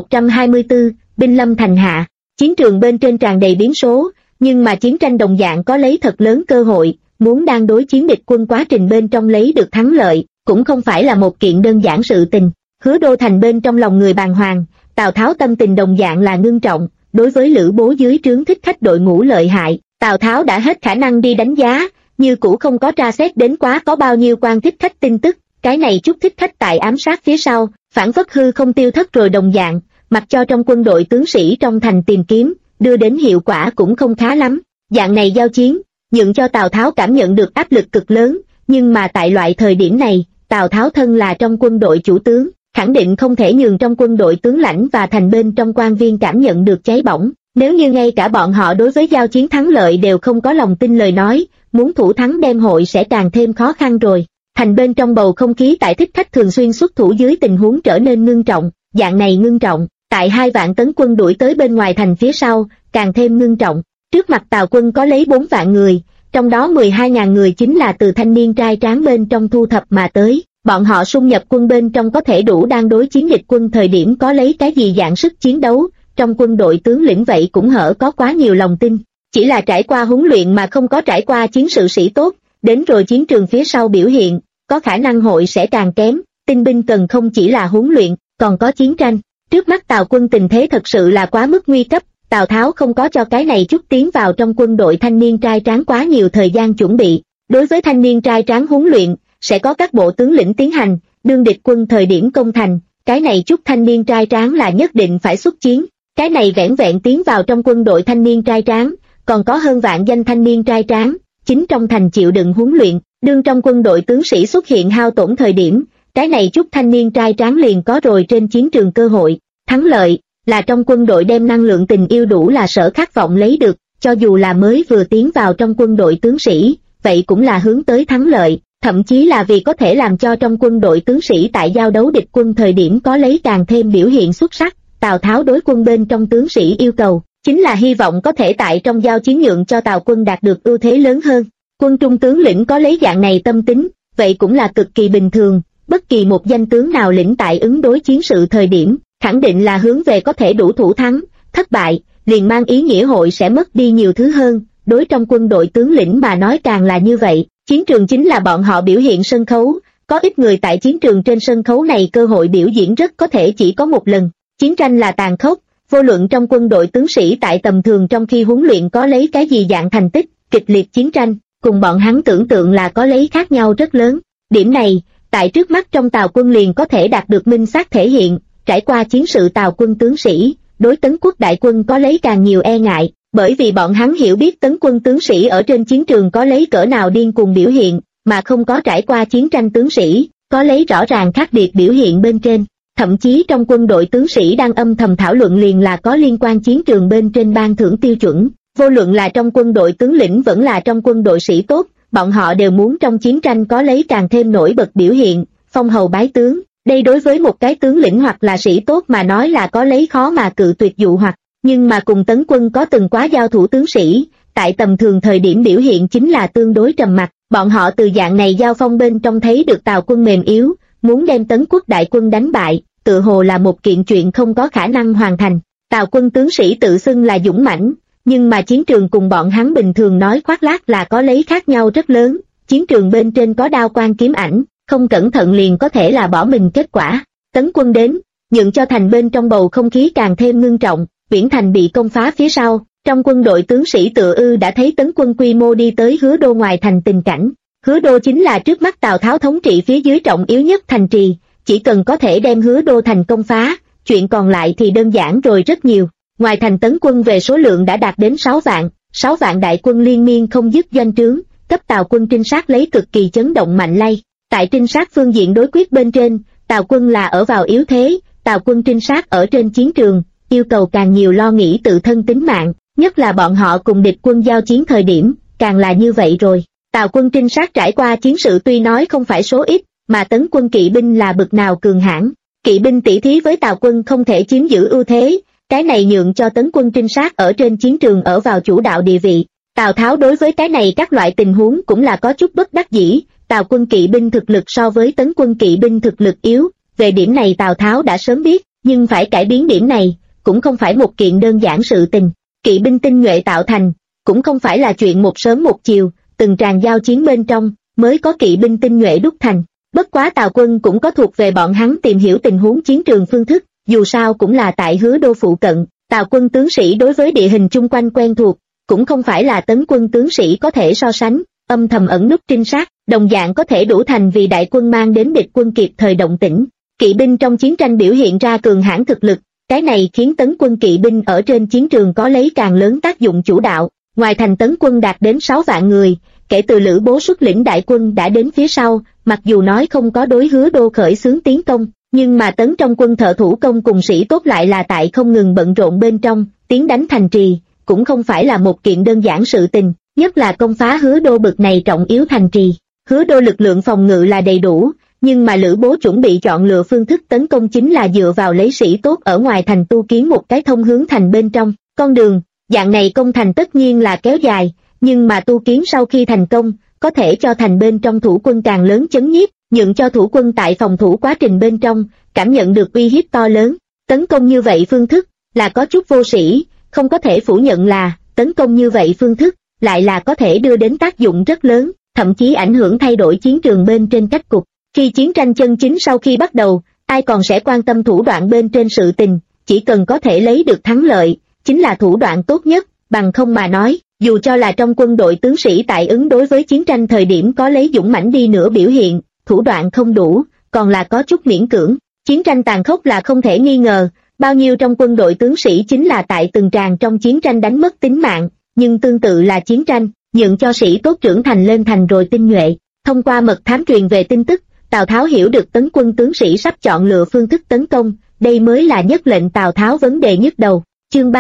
3124, binh lâm thành hạ. Chiến trường bên trên tràn đầy biến số, nhưng mà chiến tranh đồng dạng có lấy thật lớn cơ hội, muốn đang đối chiến địch quân quá trình bên trong lấy được thắng lợi, cũng không phải là một kiện đơn giản sự tình. Hứa Đô thành bên trong lòng người bàng hoàng, Tào Tháo tâm tình đồng dạng là ngưng trọng, đối với Lữ Bố dưới trướng thích khách đội ngũ lợi hại, Tào Tháo đã hết khả năng đi đánh giá, như cũ không có tra xét đến quá có bao nhiêu quan thích khách tin tức, cái này chút thích khách tại ám sát phía sau, phản phất hư không tiêu thất rồi đồng dạng, mặc cho trong quân đội tướng sĩ trong thành tìm kiếm, đưa đến hiệu quả cũng không khá lắm. Dạng này giao chiến, nhượng cho Tào Tháo cảm nhận được áp lực cực lớn, nhưng mà tại loại thời điểm này, Tào Tháo thân là trong quân đội chủ tướng, khẳng định không thể nhường trong quân đội tướng lãnh và thành bên trong quan viên cảm nhận được cháy bỏng. Nếu như ngay cả bọn họ đối với giao chiến thắng lợi đều không có lòng tin lời nói, muốn thủ thắng đem hội sẽ càng thêm khó khăn rồi. Thành bên trong bầu không khí tại thích khách thường xuyên xuất thủ dưới tình huống trở nên ngưng trọng, dạng này ngưng trọng, tại 2 vạn tấn quân đuổi tới bên ngoài thành phía sau, càng thêm ngưng trọng. Trước mặt Tào quân có lấy 4 vạn người, trong đó 12.000 người chính là từ thanh niên trai tráng bên trong thu thập mà tới. Bọn họ xung nhập quân bên trong có thể đủ đang đối chiến địch quân thời điểm có lấy cái gì dạng sức chiến đấu, trong quân đội tướng lĩnh vậy cũng hở có quá nhiều lòng tin. Chỉ là trải qua huấn luyện mà không có trải qua chiến sự sĩ tốt, đến rồi chiến trường phía sau biểu hiện, có khả năng hội sẽ càng kém. Tinh binh cần không chỉ là huấn luyện, còn có chiến tranh. Trước mắt Tào quân tình thế thật sự là quá mức nguy cấp, Tào Tháo không có cho cái này chút tiến vào trong quân đội thanh niên trai tráng quá nhiều thời gian chuẩn bị. Đối với thanh niên trai tráng huấn luyện, sẽ có các bộ tướng lĩnh tiến hành, đương địch quân thời điểm công thành, cái này chút thanh niên trai tráng là nhất định phải xuất chiến. Cái này vẻn vẹn tiến vào trong quân đội thanh niên trai tráng, còn có hơn vạn danh thanh niên trai tráng, chính trong thành chịu đựng huấn luyện, đương trong quân đội tướng sĩ xuất hiện hao tổn thời điểm, cái này chút thanh niên trai tráng liền có rồi trên chiến trường cơ hội. Thắng lợi, là trong quân đội đem năng lượng tình yêu đủ là sở khát vọng lấy được, cho dù là mới vừa tiến vào trong quân đội tướng sĩ, vậy cũng là hướng tới thắng lợi, thậm chí là vì có thể làm cho trong quân đội tướng sĩ tại giao đấu địch quân thời điểm có lấy càng thêm biểu hiện xuất sắc. Tào Tháo đối quân bên trong tướng sĩ yêu cầu, chính là hy vọng có thể tại trong giao chiến nhượng cho Tào quân đạt được ưu thế lớn hơn. Quân trung tướng lĩnh có lấy dạng này tâm tính, vậy cũng là cực kỳ bình thường, bất kỳ một danh tướng nào lĩnh tại ứng đối chiến sự thời điểm, khẳng định là hướng về có thể đủ thủ thắng, thất bại, liền mang ý nghĩa hội sẽ mất đi nhiều thứ hơn, đối trong quân đội tướng lĩnh mà nói càng là như vậy, chiến trường chính là bọn họ biểu hiện sân khấu, có ít người tại chiến trường trên sân khấu này cơ hội biểu diễn rất có thể chỉ có một lần. Chiến tranh là tàn khốc, vô luận trong quân đội tướng sĩ tại tầm thường trong khi huấn luyện có lấy cái gì dạng thành tích, kịch liệt chiến tranh, cùng bọn hắn tưởng tượng là có lấy khác nhau rất lớn. Điểm này, tại trước mắt trong Tào quân liền có thể đạt được minh xác thể hiện, trải qua chiến sự Tào quân tướng sĩ, đối Tấn quốc đại quân có lấy càng nhiều e ngại, bởi vì bọn hắn hiểu biết Tấn quân tướng sĩ ở trên chiến trường có lấy cỡ nào điên cuồng biểu hiện, mà không có trải qua chiến tranh tướng sĩ, có lấy rõ ràng khác biệt biểu hiện bên trên. Thậm chí trong quân đội tướng sĩ đang âm thầm thảo luận liền là có liên quan chiến trường bên trên ban thưởng tiêu chuẩn, vô luận là trong quân đội tướng lĩnh vẫn là trong quân đội sĩ tốt, bọn họ đều muốn trong chiến tranh có lấy càng thêm nổi bật biểu hiện, phong hầu bái tướng. Đây đối với một cái tướng lĩnh hoặc là sĩ tốt mà nói là có lấy khó mà cự tuyệt dụ hoặc, nhưng mà cùng Tấn quân có từng quá giao thủ tướng sĩ, tại tầm thường thời điểm biểu hiện chính là tương đối trầm mặc, bọn họ từ dạng này giao phong bên trong thấy được Tào quân mềm yếu, muốn đem Tấn quốc đại quân đánh bại, tự hồ là một kiện chuyện không có khả năng hoàn thành. Tào quân tướng sĩ tự xưng là dũng mãnh, nhưng mà chiến trường cùng bọn hắn bình thường nói khoác lác là có lấy khác nhau rất lớn. Chiến trường bên trên có đao quang kiếm ảnh, không cẩn thận liền có thể là bỏ mình kết quả. Tấn quân đến, nhượng cho thành bên trong bầu không khí càng thêm ngưng trọng, Uyển Thành bị công phá phía sau, trong quân đội tướng sĩ tựa ư đã thấy Tấn quân quy mô đi tới Hứa Đô ngoài thành tình cảnh. Hứa Đô chính là trước mắt Tào Tháo thống trị phía dưới trọng yếu nhất thành trì, chỉ cần có thể đem Hứa Đô thành công phá, chuyện còn lại thì đơn giản rồi rất nhiều. Ngoài thành Tấn quân về số lượng đã đạt đến 6 vạn đại quân liên miên không dứt doanh trướng, cấp Tào quân trinh sát lấy cực kỳ chấn động mạnh lay. Tại trinh sát phương diện đối quyết bên trên, Tào quân là ở vào yếu thế, Tào quân trinh sát ở trên chiến trường, yêu cầu càng nhiều lo nghĩ tự thân tính mạng, nhất là bọn họ cùng địch quân giao chiến thời điểm, càng là như vậy rồi. Tào quân trinh sát trải qua chiến sự tuy nói không phải số ít, mà Tấn quân kỵ binh là bực nào cường hãn. Kỵ binh tỷ thí với Tào quân không thể chiếm giữ ưu thế, cái này nhượng cho Tấn quân trinh sát ở trên chiến trường ở vào chủ đạo địa vị. Tào Tháo đối với cái này các loại tình huống cũng là có chút bất đắc dĩ, Tào quân kỵ binh thực lực so với Tấn quân kỵ binh thực lực yếu, về điểm này Tào Tháo đã sớm biết, nhưng phải cải biến điểm này, cũng không phải một kiện đơn giản sự tình. Kỵ binh tinh nhuệ tạo thành, cũng không phải là chuyện một sớm một chiều, từng tràng giao chiến bên trong, mới có kỵ binh tinh nhuệ đúc thành. Bất quá Tào quân cũng có thuộc về bọn hắn tìm hiểu tình huống chiến trường phương thức, dù sao cũng là tại Hứa Đô phụ cận, Tào quân tướng sĩ đối với địa hình chung quanh quen thuộc, cũng không phải là Tấn quân tướng sĩ có thể so sánh, âm thầm ẩn núp trinh sát, đồng dạng có thể đủ thành vì đại quân mang đến địch quân kịp thời động tĩnh. Kỵ binh trong chiến tranh biểu hiện ra cường hãn thực lực, cái này khiến Tấn quân kỵ binh ở trên chiến trường có lấy càng lớn tác dụng chủ đạo. Ngoài thành Tấn quân đạt đến 6 vạn người, kể từ Lữ Bố xuất lĩnh đại quân đã đến phía sau, mặc dù nói không có đối Hứa Đô khởi xướng tiến công, nhưng mà Tấn trong quân thợ thủ công cùng sĩ tốt lại là tại không ngừng bận rộn bên trong, tiến đánh thành trì, cũng không phải là một kiện đơn giản sự tình, nhất là công phá Hứa Đô bực này trọng yếu thành trì. Hứa Đô lực lượng phòng ngự là đầy đủ, nhưng mà Lữ Bố chuẩn bị chọn lựa phương thức tấn công chính là dựa vào lấy sĩ tốt ở ngoài thành tu kiến một cái thông hướng thành bên trong con đường. Dạng này công thành tất nhiên là kéo dài, nhưng mà tu kiến sau khi thành công, có thể cho thành bên trong thủ quân càng lớn chấn nhiếp, nhượng cho thủ quân tại phòng thủ quá trình bên trong, cảm nhận được uy hiếp to lớn. Tấn công như vậy phương thức, là có chút vô sĩ, không có thể phủ nhận là, tấn công như vậy phương thức, lại là có thể đưa đến tác dụng rất lớn, thậm chí ảnh hưởng thay đổi chiến trường bên trên cách cục. Khi chiến tranh chân chính sau khi bắt đầu, ai còn sẽ quan tâm thủ đoạn bên trên sự tình, chỉ cần có thể lấy được thắng lợi, chính là thủ đoạn tốt nhất, bằng không mà nói, dù cho là trong quân đội tướng sĩ tại ứng đối với chiến tranh thời điểm có lấy dũng mãnh đi nữa biểu hiện, thủ đoạn không đủ, còn là có chút miễn cưỡng. Chiến tranh tàn khốc là không thể nghi ngờ, bao nhiêu trong quân đội tướng sĩ chính là tại từng tràng trong chiến tranh đánh mất tính mạng, nhưng tương tự là chiến tranh, nhượng cho sĩ tốt trưởng thành lên thành rồi tinh nhuệ. Thông qua mật thám truyền về tin tức, Tào Tháo hiểu được Tấn quân tướng sĩ sắp chọn lựa phương thức tấn công, đây mới là nhất lệnh Tào Tháo vấn đề nhức đầu. Chương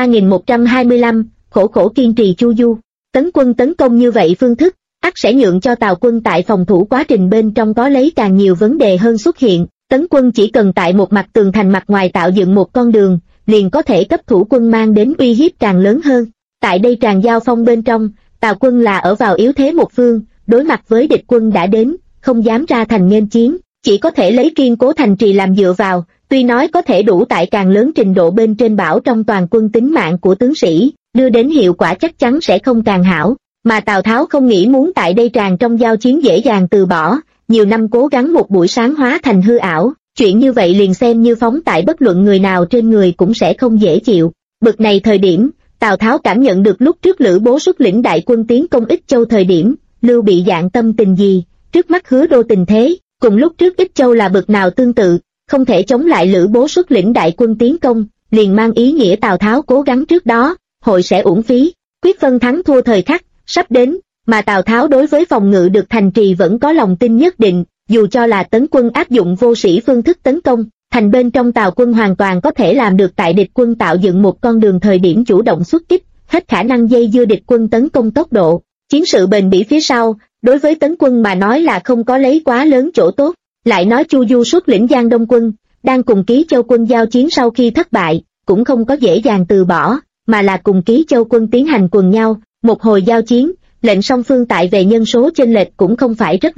3125, khổ khổ kiên trì Chu Du. Tấn quân tấn công như vậy phương thức, ắt sẽ nhượng cho Tào quân tại phòng thủ quá trình bên trong có lấy càng nhiều vấn đề hơn xuất hiện. Tấn quân chỉ cần tại một mặt tường thành mặt ngoài tạo dựng một con đường, liền có thể cấp thủ quân mang đến uy hiếp càng lớn hơn. Tại đây tràn giao phong bên trong, Tào quân là ở vào yếu thế một phương, đối mặt với địch quân đã đến, không dám ra thành nghênh chiến, chỉ có thể lấy kiên cố thành trì làm dựa vào, tuy nói có thể đủ tại càng lớn trình độ bên trên bảo trong toàn quân tính mạng của tướng sĩ, đưa đến hiệu quả chắc chắn sẽ không càng hảo, mà Tào Tháo không nghĩ muốn tại đây tràn trong giao chiến dễ dàng từ bỏ, nhiều năm cố gắng một buổi sáng hóa thành hư ảo, chuyện như vậy liền xem như phóng tại bất luận người nào trên người cũng sẽ không dễ chịu. Bực này thời điểm, Tào Tháo cảm nhận được lúc trước Lữ Bố xuất lĩnh đại quân tiến công Ích Châu thời điểm, Lưu Bị dạng tâm tình gì, trước mắt Hứa Đô tình thế, cùng lúc trước Ích Châu là bực nào tương tự, không thể chống lại Lữ Bố xuất lĩnh đại quân tiến công, liền mang ý nghĩa Tào Tháo cố gắng trước đó, hội sẽ uổng phí, quyết phân thắng thua thời khắc, sắp đến, mà Tào Tháo đối với phòng ngự được thành trì vẫn có lòng tin nhất định, dù cho là tấn quân áp dụng vô sĩ phương thức tấn công, thành bên trong Tào quân hoàn toàn có thể làm được tại địch quân tạo dựng một con đường thời điểm chủ động xuất kích, hết khả năng dây dưa địch quân tấn công tốc độ, chiến sự bền bỉ phía sau, đối với tấn quân mà nói là không có lấy quá lớn chỗ tốt. Lại nói Chu Du xuất lĩnh Giang Đông quân, đang cùng Ký Châu quân giao chiến sau khi thất bại, cũng không có dễ dàng từ bỏ, mà là cùng Ký Châu quân tiến hành quần nhau, một hồi giao chiến, lệnh song phương tại về nhân số chênh lệch cũng không phải rất lớn.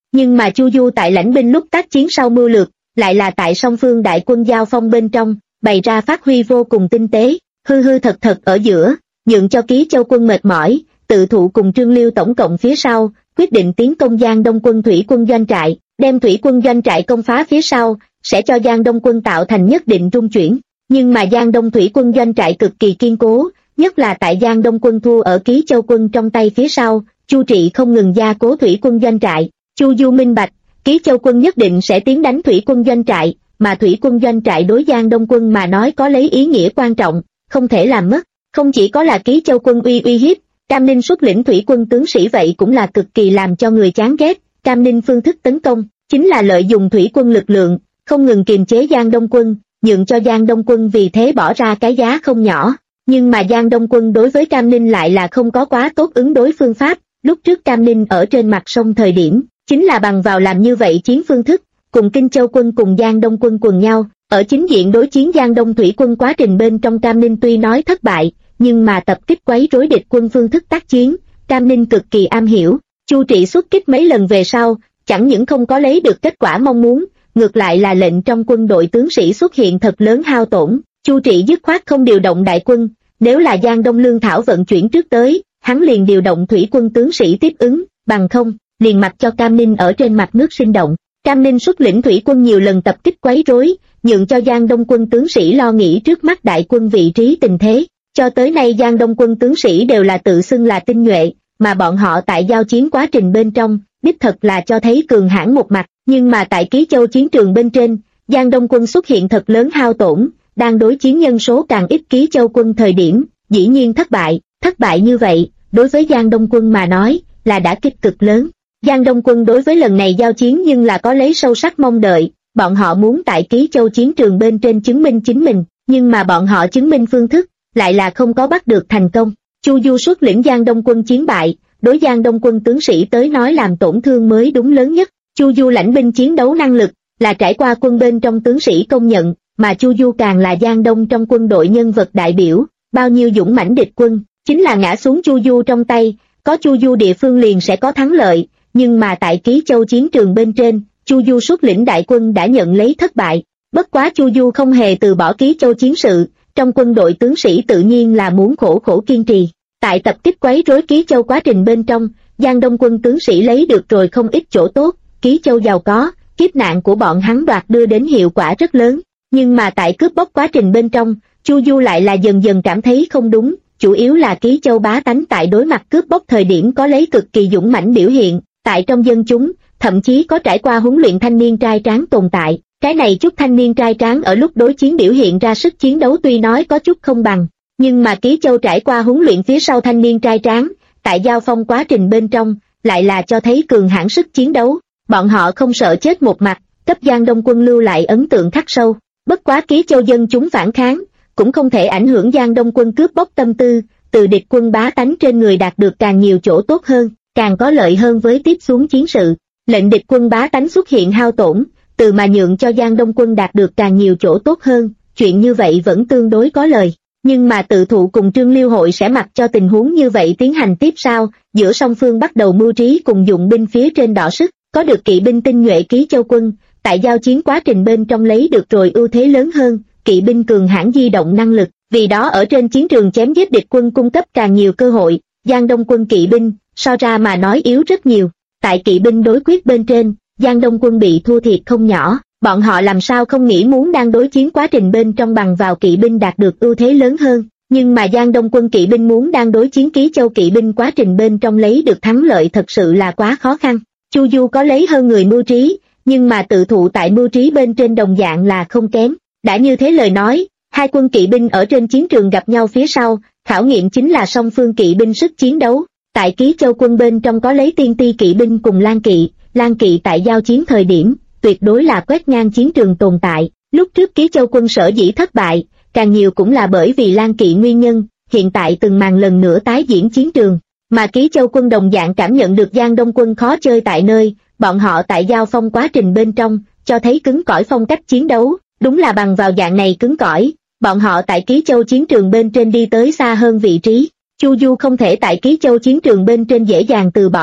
Nhưng mà Chu Du tại lãnh binh lúc tác chiến sau mưu lược, lại là tại song phương đại quân giao phong bên trong, bày ra phát huy vô cùng tinh tế, hư hư thật thật ở giữa, nhượng cho Ký Châu quân mệt mỏi, tự thụ cùng Trương Liêu tổng cộng phía sau, quyết định tiến công Giang Đông quân thủy quân doanh trại, đem thủy quân doanh trại công phá phía sau, sẽ cho Giang Đông quân tạo thành nhất định rung chuyển. Nhưng mà Giang Đông thủy quân doanh trại cực kỳ kiên cố, nhất là tại Giang Đông quân thua ở Ký Châu quân trong tay phía sau, Chu Trị không ngừng gia cố thủy quân doanh trại. Chu Du minh bạch, Ký Châu quân nhất định sẽ tiến đánh thủy quân doanh trại, mà thủy quân doanh trại đối Giang Đông quân mà nói có lấy ý nghĩa quan trọng, không thể làm mất. Không chỉ có là Ký Châu quân uy hiếp, Cam Ninh xuất lĩnh thủy quân tướng sĩ vậy cũng là cực kỳ làm cho người chán ghét. Cam Ninh phương thức tấn công chính là lợi dụng thủy quân lực lượng, không ngừng kiềm chế Giang Đông quân, nhượng cho Giang Đông quân vì thế bỏ ra cái giá không nhỏ. Nhưng mà Giang Đông quân đối với Cam Ninh lại là không có quá tốt ứng đối phương pháp. Lúc trước Cam Ninh ở trên mặt sông thời điểm, chính là bằng vào làm như vậy chiến phương thức, cùng Kinh Châu quân cùng Giang Đông quân quần nhau, ở chính diện đối chiến Giang Đông thủy quân quá trình bên trong Cam Ninh tuy nói thất bại, nhưng mà tập kích quấy rối địch quân phương thức tác chiến, Cam Ninh cực kỳ am hiểu. Chu Trị xuất kích mấy lần về sau, chẳng những không có lấy được kết quả mong muốn, ngược lại là lệnh trong quân đội tướng sĩ xuất hiện thật lớn hao tổn. Chu Trị dứt khoát không điều động đại quân, nếu là Giang Đông lương thảo vận chuyển trước tới, hắn liền điều động thủy quân tướng sĩ tiếp ứng, bằng không, liền mặc cho Cam Ninh ở trên mặt nước sinh động. Cam Ninh xuất lĩnh thủy quân nhiều lần tập kích quấy rối, nhượng cho Giang Đông quân tướng sĩ lo nghĩ trước mắt đại quân vị trí tình thế. Cho tới nay Giang Đông quân tướng sĩ đều là tự xưng là tinh nhuệ, mà bọn họ tại giao chiến quá trình bên trong, đích thật là cho thấy cường hãn một mặt, nhưng mà tại Ký Châu chiến trường bên trên, Giang Đông quân xuất hiện thật lớn hao tổn, đang đối chiến nhân số càng ít Ký Châu quân thời điểm, dĩ nhiên thất bại như vậy, đối với Giang Đông quân mà nói, là đã kích cực lớn. Giang Đông quân đối với lần này giao chiến nhưng là có lấy sâu sắc mong đợi, bọn họ muốn tại Ký Châu chiến trường bên trên chứng minh chính mình, nhưng mà bọn họ chứng minh phương thức, lại là không có bắt được thành công. Chu Du xuất lĩnh Giang Đông quân chiến bại, đối Giang Đông quân tướng sĩ tới nói làm tổn thương mới đúng lớn nhất. Chu Du lãnh binh chiến đấu năng lực, là trải qua quân bên trong tướng sĩ công nhận, mà Chu Du càng là Giang Đông trong quân đội nhân vật đại biểu, bao nhiêu dũng mãnh địch quân, chính là ngã xuống Chu Du trong tay, có Chu Du địa phương liền sẽ có thắng lợi, nhưng mà tại Ký Châu chiến trường bên trên, Chu Du xuất lĩnh đại quân đã nhận lấy thất bại. Bất quá Chu Du không hề từ bỏ Ký Châu chiến sự, trong quân đội tướng sĩ tự nhiên là muốn khổ khổ kiên trì. Tại tập kích quấy rối Ký Châu quá trình bên trong, Giang Đông quân tướng sĩ lấy được rồi không ít chỗ tốt, Ký Châu giàu có, kiếp nạn của bọn hắn đoạt đưa đến hiệu quả rất lớn. Nhưng mà tại cướp bóc quá trình bên trong, Chu Du lại là dần dần cảm thấy không đúng, chủ yếu là Ký Châu bá tánh tại đối mặt cướp bóc thời điểm có lấy cực kỳ dũng mãnh biểu hiện, tại trong dân chúng, thậm chí có trải qua huấn luyện thanh niên trai tráng tồn tại. Cái này chút thanh niên trai tráng ở lúc đối chiến biểu hiện ra sức chiến đấu tuy nói có chút không bằng, nhưng mà Ký Châu trải qua huấn luyện phía sau thanh niên trai tráng, tại giao phong quá trình bên trong, lại là cho thấy cường hãn sức chiến đấu, bọn họ không sợ chết một mặt, cấp Giang Đông quân lưu lại ấn tượng khắc sâu. Bất quá Ký Châu dân chúng phản kháng, cũng không thể ảnh hưởng Giang Đông quân cướp bóc tâm tư, từ địch quân bá tánh trên người đạt được càng nhiều chỗ tốt hơn, càng có lợi hơn với tiếp xuống chiến sự. Lệnh địch quân bá tánh xuất hiện hao tổn, từ mà nhượng cho Giang Đông quân đạt được càng nhiều chỗ tốt hơn, chuyện như vậy vẫn tương đối có lời. Nhưng mà tự thụ cùng Trương Liêu hội sẽ mặc cho tình huống như vậy tiến hành tiếp sao, giữa song phương bắt đầu mưu trí cùng dụng binh phía trên đọ sức, có được kỵ binh tinh nhuệ Ký Châu quân, tại giao chiến quá trình bên trong lấy được rồi ưu thế lớn hơn, kỵ binh cường hãn di động năng lực, vì đó ở trên chiến trường chém giết địch quân cung cấp càng nhiều cơ hội. Giang Đông quân kỵ binh, so ra mà nói yếu rất nhiều, tại kỵ binh đối quyết bên trên, Giang Đông quân bị thua thiệt không nhỏ, bọn họ làm sao không nghĩ muốn đang đối chiến quá trình bên trong bằng vào kỵ binh đạt được ưu thế lớn hơn, nhưng mà Giang Đông quân kỵ binh muốn đang đối chiến Ký Châu kỵ binh quá trình bên trong lấy được thắng lợi thật sự là quá khó khăn. Chu Du có lấy hơn người mưu trí, nhưng mà tự thụ tại mưu trí bên trên đồng dạng là không kém. Đã như thế lời nói, hai quân kỵ binh ở trên chiến trường gặp nhau phía sau, khảo nghiệm chính là song phương kỵ binh sức chiến đấu. Tại Ký Châu quân bên trong có lấy tiên ti kỵ binh cùng Lan kỵ tại giao chiến thời điểm, tuyệt đối là quét ngang chiến trường tồn tại. Lúc trước Ký Châu quân sở dĩ thất bại, càng nhiều cũng là bởi vì Lan kỵ nguyên nhân, hiện tại từng màn lần nữa tái diễn chiến trường. Mà Ký Châu quân đồng dạng cảm nhận được Giang Đông quân khó chơi tại nơi, bọn họ tại giao phong quá trình bên trong, cho thấy cứng cỏi phong cách chiến đấu, đúng là bằng vào dạng này cứng cỏi, bọn họ tại Ký Châu chiến trường bên trên đi tới xa hơn vị trí. Chu Du không thể tại Ký Châu chiến trường bên trên dễ dàng từ bỏ,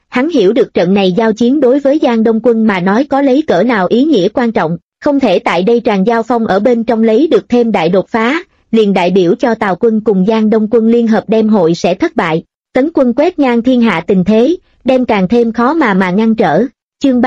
hắn hiểu được trận này giao chiến đối với Giang Đông Quân mà nói có lấy cỡ nào ý nghĩa quan trọng, không thể tại đây tràn giao phong ở bên trong lấy được thêm đại đột phá, liền đại biểu cho Tào quân cùng Giang Đông Quân liên hợp đem hội sẽ thất bại. Tấn quân quét ngang thiên hạ tình thế, đem càng thêm khó mà ngăn trở. Chương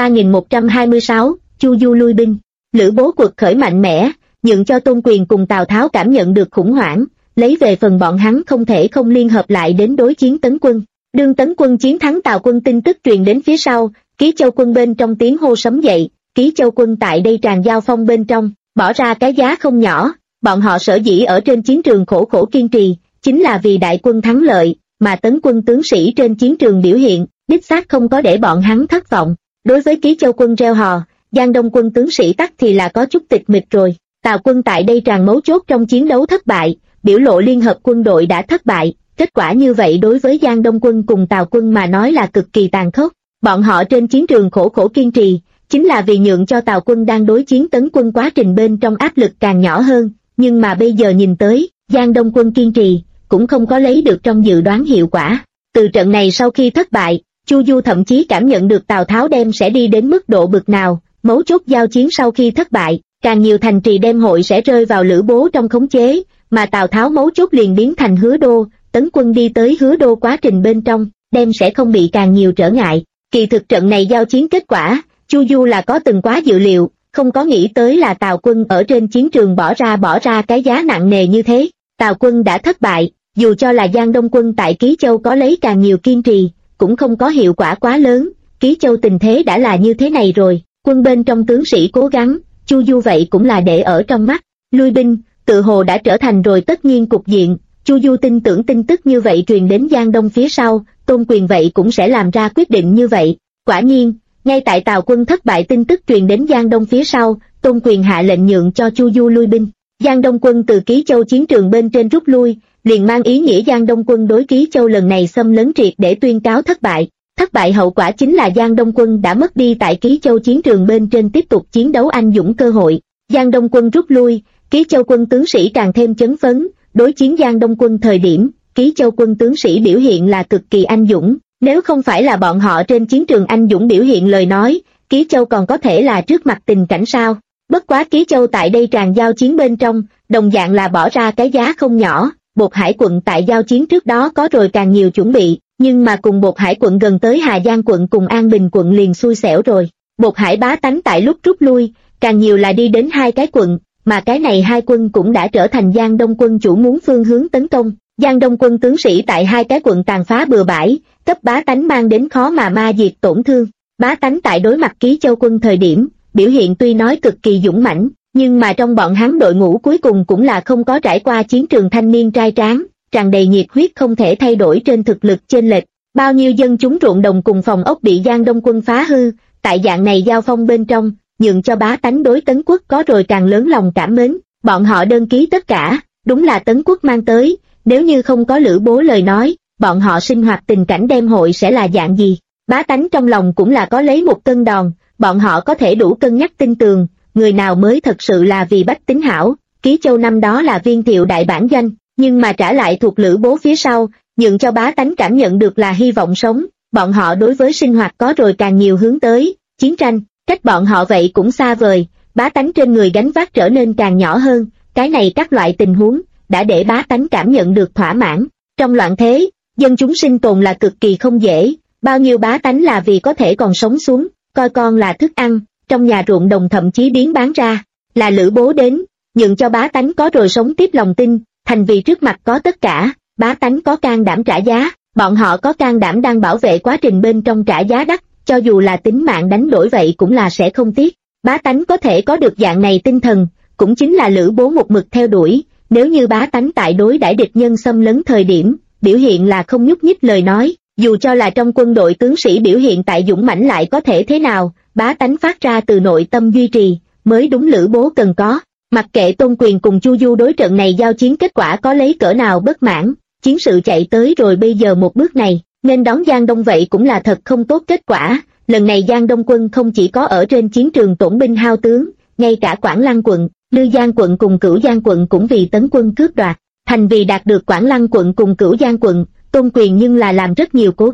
3126, Chu Du lui binh. Lữ Bố quật khởi mạnh mẽ, nhượng cho Tôn Quyền cùng Tào Tháo cảm nhận được khủng hoảng, lấy về phần bọn hắn không thể không liên hợp lại đến đối chiến Tấn quân. Đương Tấn quân chiến thắng Tào quân tin tức truyền đến phía sau, Ký Châu quân bên trong tiếng hô sấm dậy, Ký Châu quân tại đây tràn giao phong bên trong, bỏ ra cái giá không nhỏ, bọn họ sở dĩ ở trên chiến trường khổ khổ kiên trì, chính là vì đại quân thắng lợi, mà Tấn quân tướng sĩ trên chiến trường biểu hiện, đích xác không có để bọn hắn thất vọng. Đối với Ký Châu quân reo hò, Giang Đông quân tướng sĩ tắc thì là có chút tịch mịch rồi. Tào quân tại đây tràn mấu chốt trong chiến đấu thất bại, biểu lộ liên hợp quân đội đã thất bại, kết quả như vậy đối với Giang Đông quân cùng Tào quân mà nói là cực kỳ tàn khốc. Bọn họ trên chiến trường khổ khổ kiên trì, chính là vì nhượng cho Tào quân đang đối chiến Tấn quân quá trình bên trong áp lực càng nhỏ hơn, nhưng mà bây giờ nhìn tới, Giang Đông quân kiên trì, cũng không có lấy được trong dự đoán hiệu quả. Từ trận này sau khi thất bại, Chu Du thậm chí cảm nhận được Tào Tháo đem sẽ đi đến mức độ bực nào, mấu chốt giao chiến sau khi thất bại, càng nhiều thành trì đem hội sẽ rơi vào Lữ Bố trong khống chế, mà Tào Tháo mấu chốt liền biến thành Hứa Đô, Tấn quân đi tới Hứa Đô quá trình bên trong, đem sẽ không bị càng nhiều trở ngại. Kỳ thực trận này giao chiến kết quả, Chu Du là có từng quá dự liệu, không có nghĩ tới là Tào quân ở trên chiến trường bỏ ra cái giá nặng nề như thế. Tào quân đã thất bại, dù cho là Giang Đông quân tại Ký Châu có lấy càng nhiều kiên trì, cũng không có hiệu quả quá lớn. Ký Châu tình thế đã là như thế này rồi, quân bên trong tướng sĩ cố gắng, Chu Du vậy cũng là để ở trong mắt. Lui binh, tự hồ đã trở thành rồi tất nhiên cục diện. Chu Du tin tưởng tin tức như vậy truyền đến Giang Đông phía sau, Tôn Quyền vậy cũng sẽ làm ra quyết định như vậy. Quả nhiên, ngay tại Tào quân thất bại tin tức truyền đến Giang Đông phía sau, Tôn Quyền hạ lệnh nhượng cho Chu Du lui binh. Giang Đông quân từ Ký Châu chiến trường bên trên rút lui, liền mang ý nghĩa Giang Đông quân đối Ký Châu lần này xâm lấn triệt để tuyên cáo thất bại. Thất bại hậu quả chính là Giang Đông quân đã mất đi tại Ký Châu chiến trường bên trên tiếp tục chiến đấu anh dũng cơ hội. Giang Đông quân rút lui, Ký Châu quân tướng sĩ càng thêm chấn phấn, đối chiến Giang Đông quân thời điểm, Ký Châu quân tướng sĩ biểu hiện là cực kỳ anh dũng, nếu không phải là bọn họ trên chiến trường anh dũng biểu hiện lời nói, Ký Châu còn có thể là trước mặt tình cảnh sao. Bất quá Ký Châu tại đây tràn giao chiến bên trong, đồng dạng là bỏ ra cái giá không nhỏ. Bột Hải quận tại giao chiến trước đó có rồi càng nhiều chuẩn bị, nhưng mà cùng Bột Hải quận gần tới Hà Giang quận cùng An Bình quận liền xui xẻo rồi. Bột Hải bá tánh tại lúc rút lui, càng nhiều là đi đến hai cái quận, mà cái này hai quân cũng đã trở thành Giang Đông quân chủ muốn phương hướng tấn công. Giang Đông quân tướng sĩ tại hai cái quận tàn phá bừa bãi, cấp bá tánh mang đến khó mà ma diệt tổn thương. Bá tánh tại đối mặt Ký Châu quân thời điểm, biểu hiện tuy nói cực kỳ dũng mãnh, nhưng mà trong bọn hắn đội ngũ cuối cùng cũng là không có trải qua chiến trường thanh niên trai tráng, tràn đầy nhiệt huyết không thể thay đổi trên thực lực chênh lệch. Bao nhiêu dân chúng ruộng đồng cùng phòng ốc bị Giang Đông quân phá hư, tại dạng này giao phong bên trong, nhượng cho bá tánh đối Tấn quốc có rồi càng lớn lòng cảm mến. Bọn họ đơn ký tất cả, đúng là Tấn quốc mang tới, nếu như không có Lữ Bố lời nói, bọn họ sinh hoạt tình cảnh đem hội sẽ là dạng gì. Bá tánh trong lòng cũng là có lấy một cân đòn, bọn họ có thể đủ cân nhắc tin tường, người nào mới thật sự là vì bách tính hảo. Ký Châu năm đó là Viên Thiệu đại bản doanh, nhưng mà trả lại thuộc Lữ Bố phía sau, nhượng cho bá tánh cảm nhận được là hy vọng sống, bọn họ đối với sinh hoạt có rồi càng nhiều hướng tới. Chiến tranh, cách bọn họ vậy cũng xa vời, bá tánh trên người gánh vác trở nên càng nhỏ hơn, cái này các loại tình huống, đã để bá tánh cảm nhận được thỏa mãn. Trong loạn thế, dân chúng sinh tồn là cực kỳ không dễ, bao nhiêu bá tánh là vì có thể còn sống xuống, coi con là thức ăn, trong nhà ruộng đồng thậm chí biến bán ra. Là Lữ Bố đến, nhượng cho bá tánh có rồi sống tiếp lòng tin, thành vì trước mặt có tất cả, bá tánh có can đảm trả giá, bọn họ có can đảm đang bảo vệ quá trình bên trong trả giá đắt, cho dù là tính mạng đánh đổi vậy cũng là sẽ không tiếc. Bá tánh có thể có được dạng này tinh thần, cũng chính là Lữ Bố một mực theo đuổi. Nếu như bá tánh tại đối đãi địch nhân xâm lấn thời điểm, biểu hiện là không nhúc nhích lời nói, dù cho là trong quân đội tướng sĩ biểu hiện tại dũng mãnh lại có thể thế nào, bá tánh phát ra từ nội tâm duy trì, mới đúng Lữ Bố cần có. Mặc kệ Tôn Quyền cùng Chu Du đối trận này giao chiến kết quả có lấy cỡ nào bất mãn, chiến sự chạy tới rồi bây giờ một bước này, nên đón Giang Đông vậy cũng là thật không tốt kết quả. Lần này Giang Đông quân không chỉ có ở trên chiến trường tổn binh hao tướng, ngay cả Quảng Lăng quận, Lư Giang quận cùng Cửu Giang quận cũng vì Tấn quân cướp đoạt. Thành vì đạt được Quảng Lăng quận cùng Cửu Giang quận, Tôn Quyền nhưng là làm rất nhiều cố gắng,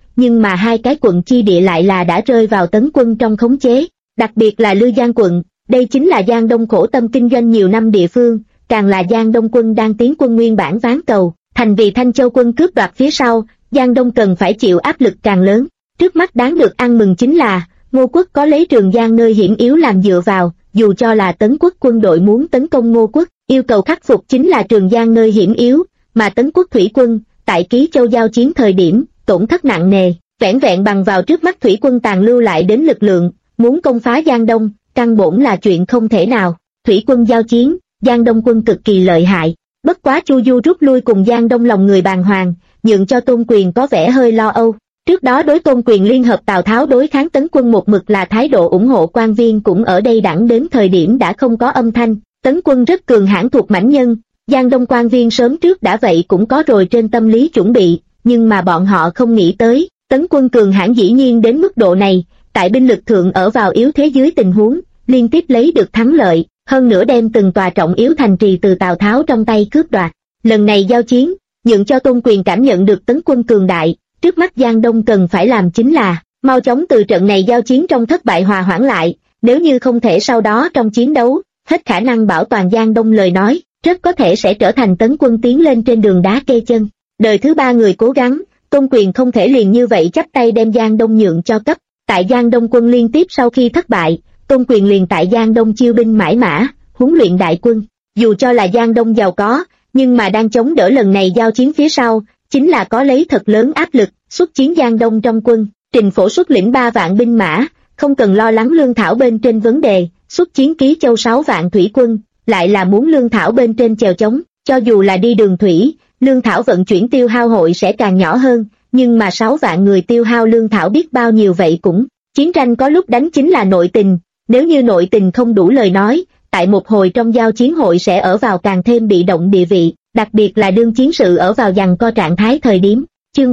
nhưng mà hai cái quận chi địa lại là đã rơi vào Tấn quân trong khống chế, đặc biệt là Lư Giang quận, đây chính là Giang Đông khổ tâm kinh doanh nhiều năm địa phương, càng là Giang Đông quân đang tiến quân nguyên bản ván cầu, thành vì Thanh Châu quân cướp đoạt phía sau, Giang Đông cần phải chịu áp lực càng lớn. Trước mắt đáng được ăn mừng chính là, Ngô quốc có lấy Trường Giang nơi hiểm yếu làm dựa vào, dù cho là Tấn quốc quân đội muốn tấn công Ngô quốc, yêu cầu khắc phục chính là Trường Giang nơi hiểm yếu, mà Tấn quốc thủy quân, tại Ký Châu giao chiến thời điểm, tổn thất nặng nề, vẻn vẹn bằng vào trước mắt thủy quân tàn lưu lại đến lực lượng, muốn công phá Giang Đông, căn bổn là chuyện không thể nào. Thủy quân giao chiến, Giang Đông quân cực kỳ lợi hại, bất quá Chu Du rút lui cùng Giang Đông lòng người bàng hoàng, nhượng cho Tôn Quyền có vẻ hơi lo âu. Trước đó đối Tôn Quyền liên hợp Tào Tháo đối kháng Tấn quân một mực là thái độ ủng hộ, quan viên cũng ở đây đẳng đến thời điểm đã không có âm thanh. Tấn quân rất cường hãn thuộc mãnh nhân, Giang Đông quan viên sớm trước đã vậy cũng có rồi trên tâm lý chuẩn bị, nhưng mà bọn họ không nghĩ tới, Tấn quân cường hãn dĩ nhiên đến mức độ này, tại binh lực thượng ở vào yếu thế dưới tình huống, liên tiếp lấy được thắng lợi, hơn nữa đem từng tòa trọng yếu thành trì từ Tào Tháo trong tay cướp đoạt. Lần này giao chiến, nhượng cho Tôn Quyền cảm nhận được Tấn quân cường đại, trước mắt Giang Đông cần phải làm chính là, mau chóng từ trận này giao chiến trong thất bại hòa hoãn lại, nếu như không thể sau đó trong chiến đấu, hết khả năng bảo toàn Giang Đông lời nói, rất có thể sẽ trở thành Tấn quân tiến lên trên đường đá kê chân. Đời thứ ba người cố gắng, Tôn Quyền không thể liền như vậy chắp tay đem Giang Đông nhượng cho cấp. Tại Giang Đông quân liên tiếp sau khi thất bại, Tôn Quyền liền tại Giang Đông chiêu binh mãi mã, huấn luyện đại quân. Dù cho là Giang Đông giàu có, nhưng mà đang chống đỡ lần này giao chiến phía sau, chính là có lấy thật lớn áp lực, xuất chiến Giang Đông trong quân. Trình Phổ xuất lĩnh 3 vạn binh mã, không cần lo lắng lương thảo bên trên vấn đề, xuất chiến Ký Châu 6 vạn thủy quân, lại là muốn lương thảo bên trên chèo chống, cho dù là đi đường thủy, lương thảo vận chuyển tiêu hao hội sẽ càng nhỏ hơn, nhưng mà 6 vạn người tiêu hao lương thảo biết bao nhiêu vậy cũng. Chiến tranh có lúc đánh chính là nội tình, nếu như nội tình không đủ lời nói, tại một hồi trong giao chiến hội sẽ ở vào càng thêm bị động địa vị, đặc biệt là đương chiến sự ở vào giằng co trạng thái thời điểm. Chương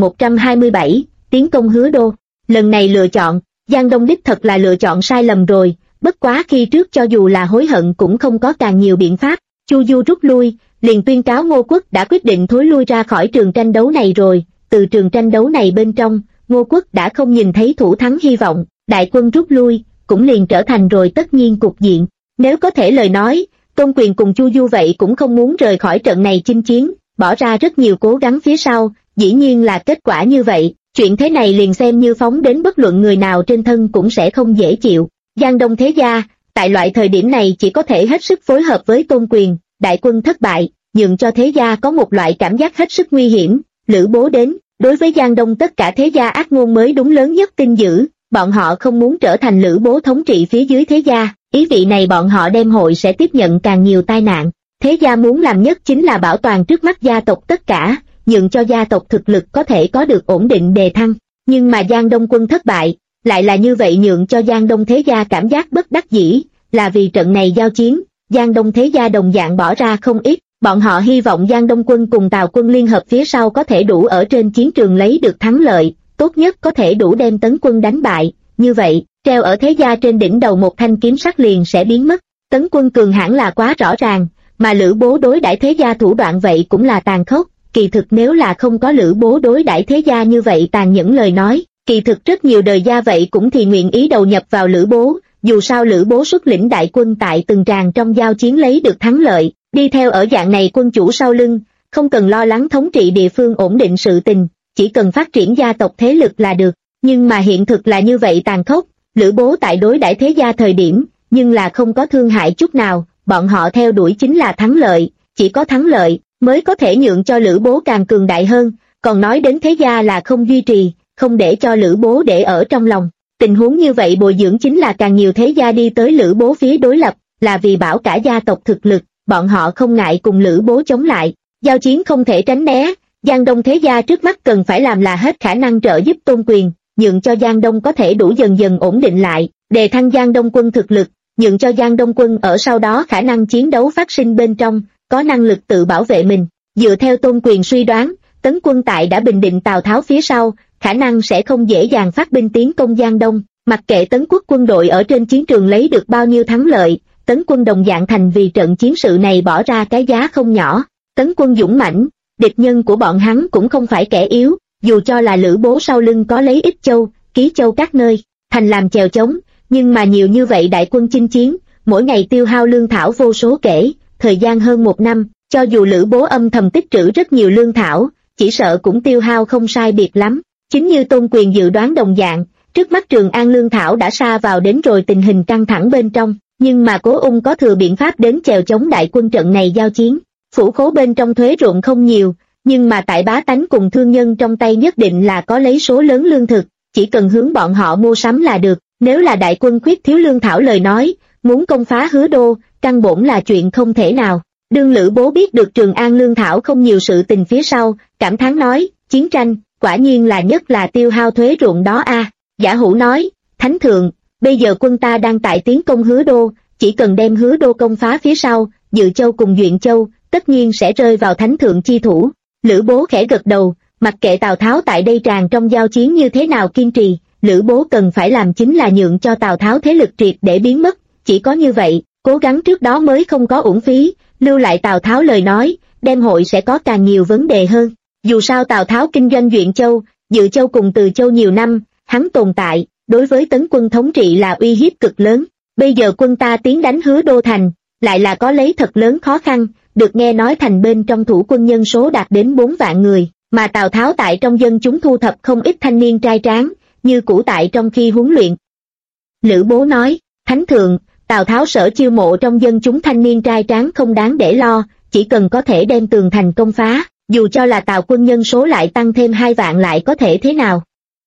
3127, tiến công Hứa Đô. Lần này lựa chọn, Giang Đông đích thật là lựa chọn sai lầm rồi, bất quá khi trước cho dù là hối hận cũng không có càng nhiều biện pháp. Chu Du rút lui, liền tuyên cáo Ngô quốc đã quyết định thối lui ra khỏi trường tranh đấu này rồi. Từ trường tranh đấu này bên trong, Ngô quốc đã không nhìn thấy thủ thắng hy vọng, đại quân rút lui, cũng liền trở thành rồi tất nhiên cục diện. Nếu có thể lời nói, Tôn Quyền cùng Chu Du vậy cũng không muốn rời khỏi trận này chinh chiến, bỏ ra rất nhiều cố gắng phía sau, dĩ nhiên là kết quả như vậy, chuyện thế này liền xem như phóng đến bất luận người nào trên thân cũng sẽ không dễ chịu. Giang Đông thế gia, tại loại thời điểm này chỉ có thể hết sức phối hợp với Tôn Quyền, đại quân thất bại, nhượng cho thế gia có một loại cảm giác hết sức nguy hiểm. Lữ Bố đến, đối với Giang Đông tất cả thế gia ác ngôn mới đúng lớn nhất tin dữ, bọn họ không muốn trở thành Lữ Bố thống trị phía dưới thế gia, ý vị này bọn họ đem hội sẽ tiếp nhận càng nhiều tai nạn. Thế gia muốn làm nhất chính là bảo toàn trước mắt gia tộc tất cả, nhượng cho gia tộc thực lực có thể có được ổn định đề thăng, nhưng mà Giang Đông quân thất bại, lại là như vậy nhượng cho Giang Đông thế gia cảm giác bất đắc dĩ, là vì trận này giao chiến, Giang Đông thế gia đồng dạng bỏ ra không ít, bọn họ hy vọng Giang Đông quân cùng Tào quân liên hợp phía sau có thể đủ ở trên chiến trường lấy được thắng lợi, tốt nhất có thể đủ đem Tấn quân đánh bại, như vậy, treo ở thế gia trên đỉnh đầu một thanh kiếm sắc liền sẽ biến mất. Tấn quân cường hãn là quá rõ ràng, mà Lữ Bố đối đãi thế gia thủ đoạn vậy cũng là tàn khốc, kỳ thực nếu là không có Lữ Bố đối đãi thế gia như vậy tàn nhẫn lời nói, kỳ thực rất nhiều đời gia vậy cũng thì nguyện ý đầu nhập vào Lữ Bố, dù sao Lữ Bố xuất lĩnh đại quân tại từng tràng trong giao chiến lấy được thắng lợi, đi theo ở dạng này quân chủ sau lưng, không cần lo lắng thống trị địa phương ổn định sự tình, chỉ cần phát triển gia tộc thế lực là được. Nhưng mà hiện thực là như vậy tàn khốc, Lữ Bố tại đối đãi thế gia thời điểm, nhưng là không có thương hại chút nào, bọn họ theo đuổi chính là thắng lợi, chỉ có thắng lợi mới có thể nhượng cho Lữ Bố càng cường đại hơn, còn nói đến thế gia là không duy trì, không để cho Lữ Bố để ở trong lòng. Tình huống như vậy bồi dưỡng chính là càng nhiều thế gia đi tới Lữ Bố phía đối lập, là vì bảo cả gia tộc thực lực, bọn họ không ngại cùng Lữ Bố chống lại. Giao chiến không thể tránh né, Giang Đông thế gia trước mắt cần phải làm là hết khả năng trợ giúp Tôn Quyền, nhượng cho Giang Đông có thể đủ dần dần ổn định lại, đề thăng Giang Đông quân thực lực, nhượng cho Giang Đông quân ở sau đó khả năng chiến đấu phát sinh bên trong, có năng lực tự bảo vệ mình. Dựa theo Tôn Quyền suy đoán, Tấn quân tại đã bình định Tào Tháo phía sau, khả năng sẽ không dễ dàng phát binh tiến công Giang Đông, mặc kệ Tấn quốc quân đội ở trên chiến trường lấy được bao nhiêu thắng lợi, Tấn quân đồng dạng thành vì trận chiến sự này bỏ ra cái giá không nhỏ. Tấn quân dũng mãnh, địch nhân của bọn hắn cũng không phải kẻ yếu, dù cho là Lữ Bố sau lưng có lấy ít châu, ký châu các nơi, thành làm chèo chống, nhưng mà nhiều như vậy đại quân chinh chiến, mỗi ngày tiêu hao lương thảo vô số kể, thời gian hơn 1 năm, cho dù Lữ Bố âm thầm tích trữ rất nhiều lương thảo, chỉ sợ cũng tiêu hao không sai biệt lắm. Chính như Tôn Quyền dự đoán đồng dạng, trước mắt Trường An lương thảo đã sa vào đến rồi tình hình căng thẳng bên trong, nhưng mà Cố Ung có thừa biện pháp đến chèo chống đại quân trận này giao chiến. Phủ khố bên trong thuế ruộng không nhiều, nhưng mà tại bá tánh cùng thương nhân trong tay nhất định là có lấy số lớn lương thực, chỉ cần hướng bọn họ mua sắm là được. Nếu là đại quân khuyết thiếu lương thảo lời nói, muốn công phá Hứa Đô, căn bổn là chuyện không thể nào. Đương Lữ Bố biết được Trường An lương thảo không nhiều sự tình phía sau, cảm thán nói, chiến tranh, quả nhiên là nhất là tiêu hao thuế ruộng đó a. Giả Hữu nói, Thánh Thượng, bây giờ quân ta đang tại tiến công Hứa Đô, chỉ cần đem Hứa Đô công phá phía sau, Dự Châu cùng Duyện Châu, tất nhiên sẽ rơi vào Thánh Thượng chi thủ. Lữ Bố khẽ gật đầu, mặc kệ Tào Tháo tại đây tràn trong giao chiến như thế nào kiên trì, Lữ Bố cần phải làm chính là nhượng cho Tào Tháo thế lực triệt để biến mất, chỉ có như vậy, cố gắng trước đó mới không có uổng phí, lưu lại Tào Tháo lời nói, đem hội sẽ có càng nhiều vấn đề hơn. Dù sao Tào Tháo kinh doanh Duyện Châu, Dự Châu cùng Từ Châu nhiều năm, hắn tồn tại, đối với tấn quân thống trị là uy hiếp cực lớn. Bây giờ quân ta tiến đánh Hứa Đô thành, lại là có lấy thật lớn khó khăn, được nghe nói thành bên trong thủ quân nhân số đạt đến 4 vạn người, mà Tào Tháo tại trong dân chúng thu thập không ít thanh niên trai tráng, như cũ tại trong khi huấn luyện. Lữ Bố nói, Thánh Thượng, Tào Tháo sở chiêu mộ trong dân chúng thanh niên trai tráng không đáng để lo, chỉ cần có thể đem tường thành công phá, dù cho là Tào quân nhân số lại tăng thêm 2 vạn lại có thể thế nào.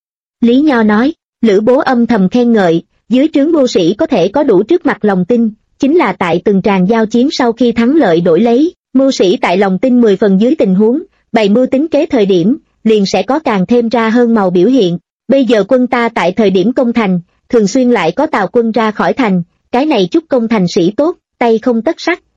Lý Nho nói, Lữ Bố âm thầm khen ngợi, dưới trướng mưu sĩ có thể có đủ trước mặt lòng tin, chính là tại từng tràng giao chiến sau khi thắng lợi đổi lấy, mưu sĩ tại lòng tin 10 phần dưới tình huống, bày mưu tính kế thời điểm, liền sẽ có càng thêm ra hơn màu biểu hiện. Bây giờ quân ta tại thời điểm công thành, thường xuyên lại có Tào quân ra khỏi thành, cái này chúc công thành sĩ tốt, tay không tất sắt,